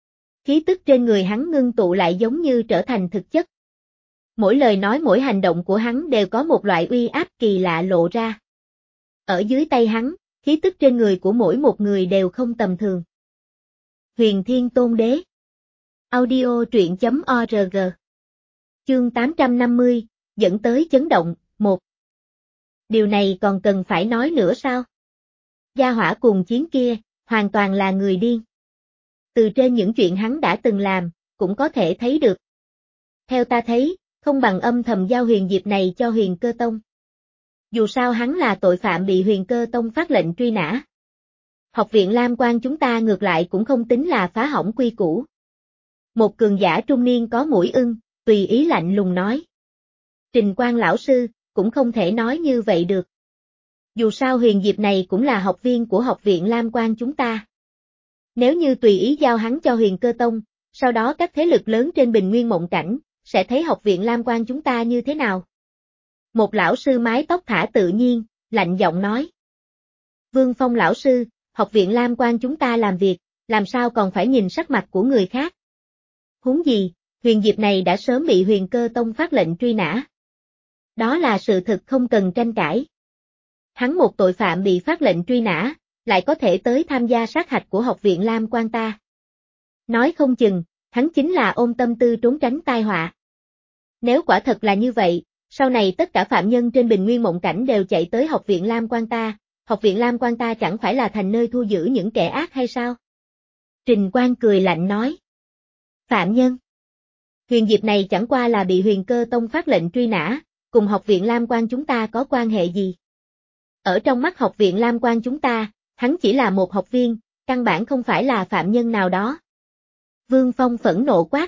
Khí tức trên người hắn ngưng tụ lại giống như trở thành thực chất. Mỗi lời nói mỗi hành động của hắn đều có một loại uy áp kỳ lạ lộ ra. Ở dưới tay hắn, khí tức trên người của mỗi một người đều không tầm thường. Huyền Thiên Tôn Đế. Audio truyện chấm org. Chương tám trăm năm mươi, dẫn tới chấn động, một. Điều này còn cần phải nói nữa sao? Gia hỏa Cuồng Chiến kia, hoàn toàn là người điên. Từ trên những chuyện hắn đã từng làm, cũng có thể thấy được. Theo ta thấy, không bằng âm thầm giao Huyền Diệp này cho Huyền Cơ Tông. Dù sao hắn là tội phạm bị Huyền Cơ Tông phát lệnh truy nã. Học viện Lam Quan chúng ta ngược lại cũng không tính là phá hỏng quy củ. Một cường giả trung niên có mũi ưng, tùy ý lạnh lùng nói. Trình Quang lão sư, cũng không thể nói như vậy được. Dù sao Huyền Diệp này cũng là học viên của học viện Lam Quan chúng ta. Nếu như tùy ý giao hắn cho Huyền Cơ Tông, sau đó các thế lực lớn trên Bình Nguyên Mộng Cảnh, sẽ thấy học viện Lam Quan chúng ta như thế nào? Một lão sư mái tóc thả tự nhiên, lạnh giọng nói. Vương Phong lão sư, học viện Lam Quan chúng ta làm việc, làm sao còn phải nhìn sắc mặt của người khác? Huống gì, Huyền Diệp này đã sớm bị Huyền Cơ Tông phát lệnh truy nã. Đó là sự thực không cần tranh cãi. Hắn một tội phạm bị phát lệnh truy nã, lại có thể tới tham gia sát hạch của học viện Lam Quan ta. Nói không chừng, hắn chính là ôm tâm tư trốn tránh tai họa. Nếu quả thật là như vậy, Sau này tất cả phạm nhân trên Bình Nguyên Mộng Cảnh đều chạy tới học viện Lam Quan ta, học viện Lam Quan ta chẳng phải là thành nơi thu giữ những kẻ ác hay sao? Trình Quang cười lạnh nói. Phạm nhân. Huyền Diệp này chẳng qua là bị Huyền Cơ Tông phát lệnh truy nã, cùng học viện Lam Quan chúng ta có quan hệ gì? Ở trong mắt học viện Lam Quan chúng ta, hắn chỉ là một học viên, căn bản không phải là phạm nhân nào đó. Vương Phong phẫn nộ quát.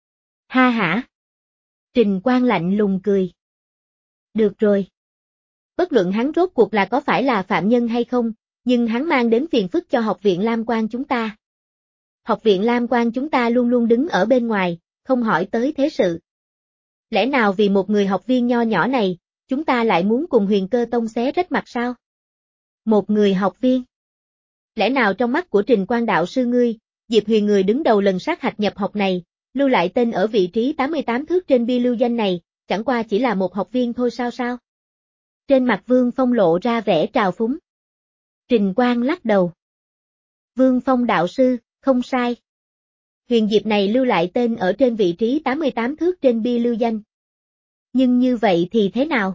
Ha hả? Trình Quang lạnh lùng cười. Được rồi. Bất luận hắn rốt cuộc là có phải là phạm nhân hay không, nhưng hắn mang đến phiền phức cho học viện Lam Quan chúng ta. Học viện Lam Quan chúng ta luôn luôn đứng ở bên ngoài, không hỏi tới thế sự. Lẽ nào vì một người học viên nho nhỏ này, chúng ta lại muốn cùng Huyền Cơ Tông xé rách mặt sao? Một người học viên. Lẽ nào trong mắt của Trình Quang đạo sư ngươi, Diệp Huyền người đứng đầu lần sát hạch nhập học này, lưu lại tên ở vị trí tám mươi tám thước trên bia lưu danh này, chẳng qua chỉ là một học viên thôi sao sao? Trên mặt Vương Phong lộ ra vẻ trào phúng. Trình Quang lắc đầu. Vương Phong đạo sư, không sai. Huyền Diệp này lưu lại tên ở trên vị trí tám mươi tám thước trên bia lưu danh. Nhưng như vậy thì thế nào?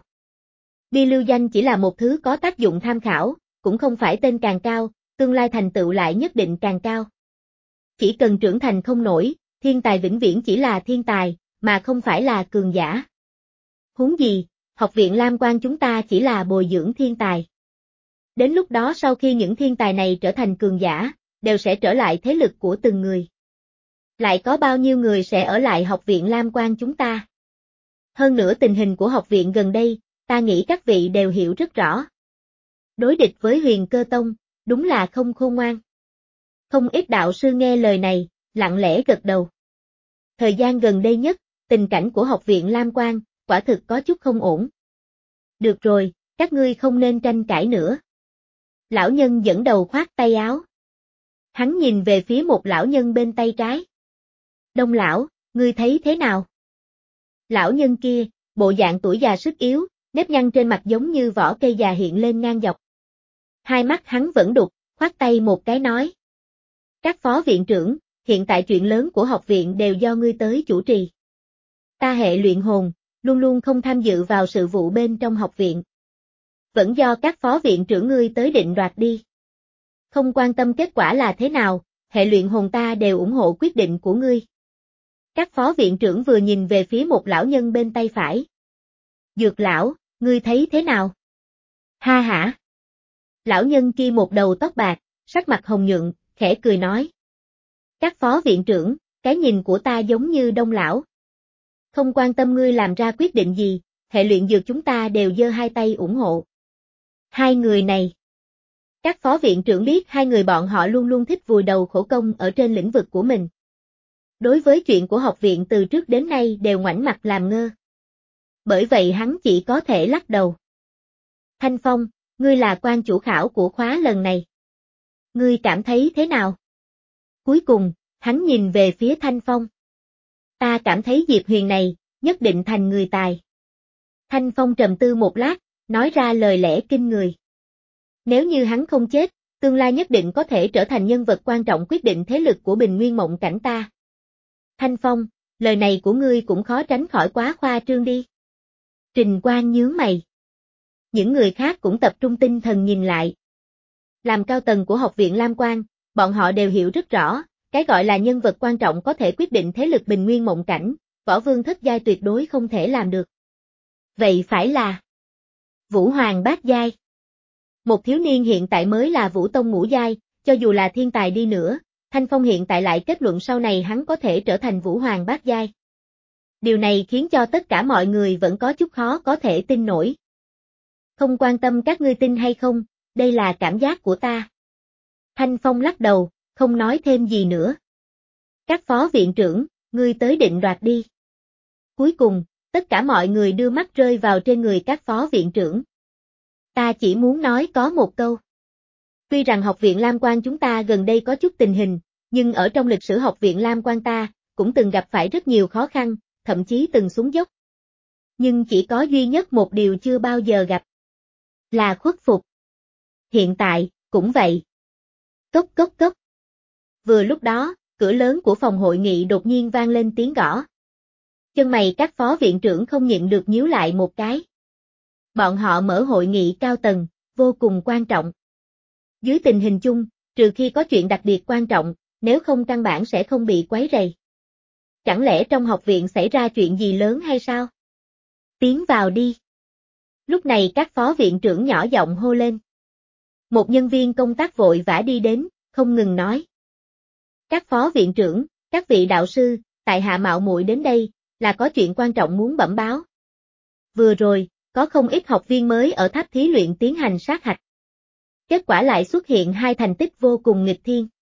Bia lưu danh chỉ là một thứ có tác dụng tham khảo, cũng không phải tên càng cao, tương lai thành tựu lại nhất định càng cao. Chỉ cần trưởng thành không nổi, thiên tài vĩnh viễn chỉ là thiên tài, mà không phải là cường giả. Huống gì, học viện Lam Quan chúng ta chỉ là bồi dưỡng thiên tài. Đến lúc đó sau khi những thiên tài này trở thành cường giả, đều sẽ trở lại thế lực của từng người. Lại có bao nhiêu người sẽ ở lại học viện Lam Quan chúng ta? Hơn nữa tình hình của học viện gần đây, ta nghĩ các vị đều hiểu rất rõ. Đối địch với Huyền Cơ Tông, đúng là không khôn ngoan. Không ít đạo sư nghe lời này, lặng lẽ gật đầu. Thời gian gần đây nhất, tình cảnh của học viện Lam Quan, quả thực có chút không ổn. Được rồi, các ngươi không nên tranh cãi nữa. Lão nhân dẫn đầu khoát tay áo. Hắn nhìn về phía một lão nhân bên tay trái. Đông lão, ngươi thấy thế nào? Lão nhân kia, bộ dạng tuổi già sức yếu, nếp nhăn trên mặt giống như vỏ cây già hiện lên ngang dọc. Hai mắt hắn vẫn đục, khoát tay một cái nói. Các phó viện trưởng, hiện tại chuyện lớn của học viện đều do ngươi tới chủ trì. Ta hệ luyện hồn, luôn luôn không tham dự vào sự vụ bên trong học viện. Vẫn do các phó viện trưởng ngươi tới định đoạt đi. Không quan tâm kết quả là thế nào, hệ luyện hồn ta đều ủng hộ quyết định của ngươi. Các phó viện trưởng vừa nhìn về phía một lão nhân bên tay phải. Dược lão, ngươi thấy thế nào? Ha hả? Lão nhân kia một đầu tóc bạc, sắc mặt hồng nhuận, khẽ cười nói. Các phó viện trưởng, cái nhìn của ta giống như Đông lão. Không quan tâm ngươi làm ra quyết định gì, hệ luyện dược chúng ta đều giơ hai tay ủng hộ. Hai người này. Các phó viện trưởng biết hai người bọn họ luôn luôn thích vùi đầu khổ công ở trên lĩnh vực của mình. Đối với chuyện của học viện từ trước đến nay đều ngoảnh mặt làm ngơ. Bởi vậy hắn chỉ có thể lắc đầu. Thanh Phong, ngươi là quan chủ khảo của khóa lần này. Ngươi cảm thấy thế nào? Cuối cùng, hắn nhìn về phía Thanh Phong. Ta cảm thấy Diệp Huyền này, nhất định thành người tài. Thanh Phong trầm tư một lát, nói ra lời lẽ kinh người. Nếu như hắn không chết, tương lai nhất định có thể trở thành nhân vật quan trọng quyết định thế lực của Bình Nguyên Mộng Cảnh ta. Thanh Phong, lời này của ngươi cũng khó tránh khỏi quá khoa trương đi. Trình Quang nhướng mày. Những người khác cũng tập trung tinh thần nhìn lại. Làm cao tầng của học viện Lam Quan, bọn họ đều hiểu rất rõ, cái gọi là nhân vật quan trọng có thể quyết định thế lực Bình Nguyên Mộng Cảnh, Võ Vương thất giai tuyệt đối không thể làm được. Vậy phải là Vũ Hoàng bát giai. Một thiếu niên hiện tại mới là Vũ Tông ngũ giai, cho dù là thiên tài đi nữa, Thanh Phong hiện tại lại kết luận sau này hắn có thể trở thành Vũ Hoàng bát giai. Điều này khiến cho tất cả mọi người vẫn có chút khó có thể tin nổi. Không quan tâm các ngươi tin hay không, đây là cảm giác của ta. Thanh Phong lắc đầu, không nói thêm gì nữa. Các phó viện trưởng, ngươi tới định đoạt đi. Cuối cùng, tất cả mọi người đưa mắt rơi vào trên người các phó viện trưởng. Ta chỉ muốn nói có một câu. Tuy rằng học viện Lam Quan chúng ta gần đây có chút tình hình, nhưng ở trong lịch sử học viện Lam Quan ta, cũng từng gặp phải rất nhiều khó khăn, thậm chí từng xuống dốc. Nhưng chỉ có duy nhất một điều chưa bao giờ gặp. Là khuất phục. Hiện tại, cũng vậy. Cốc cốc cốc. Vừa lúc đó, cửa lớn của phòng hội nghị đột nhiên vang lên tiếng gõ. Chân mày các phó viện trưởng không nhịn được nhíu lại một cái. Bọn họ mở hội nghị cao tầng, vô cùng quan trọng. Dưới tình hình chung, trừ khi có chuyện đặc biệt quan trọng, nếu không căn bản sẽ không bị quấy rầy. Chẳng lẽ trong học viện xảy ra chuyện gì lớn hay sao? Tiến vào đi. Lúc này các phó viện trưởng nhỏ giọng hô lên. Một nhân viên công tác vội vã đi đến, không ngừng nói. Các phó viện trưởng, các vị đạo sư, tại hạ mạo muội đến đây, là có chuyện quan trọng muốn bẩm báo. Vừa rồi, có không ít học viên mới ở tháp thí luyện tiến hành sát hạch. Kết quả lại xuất hiện hai thành tích vô cùng nghịch thiên.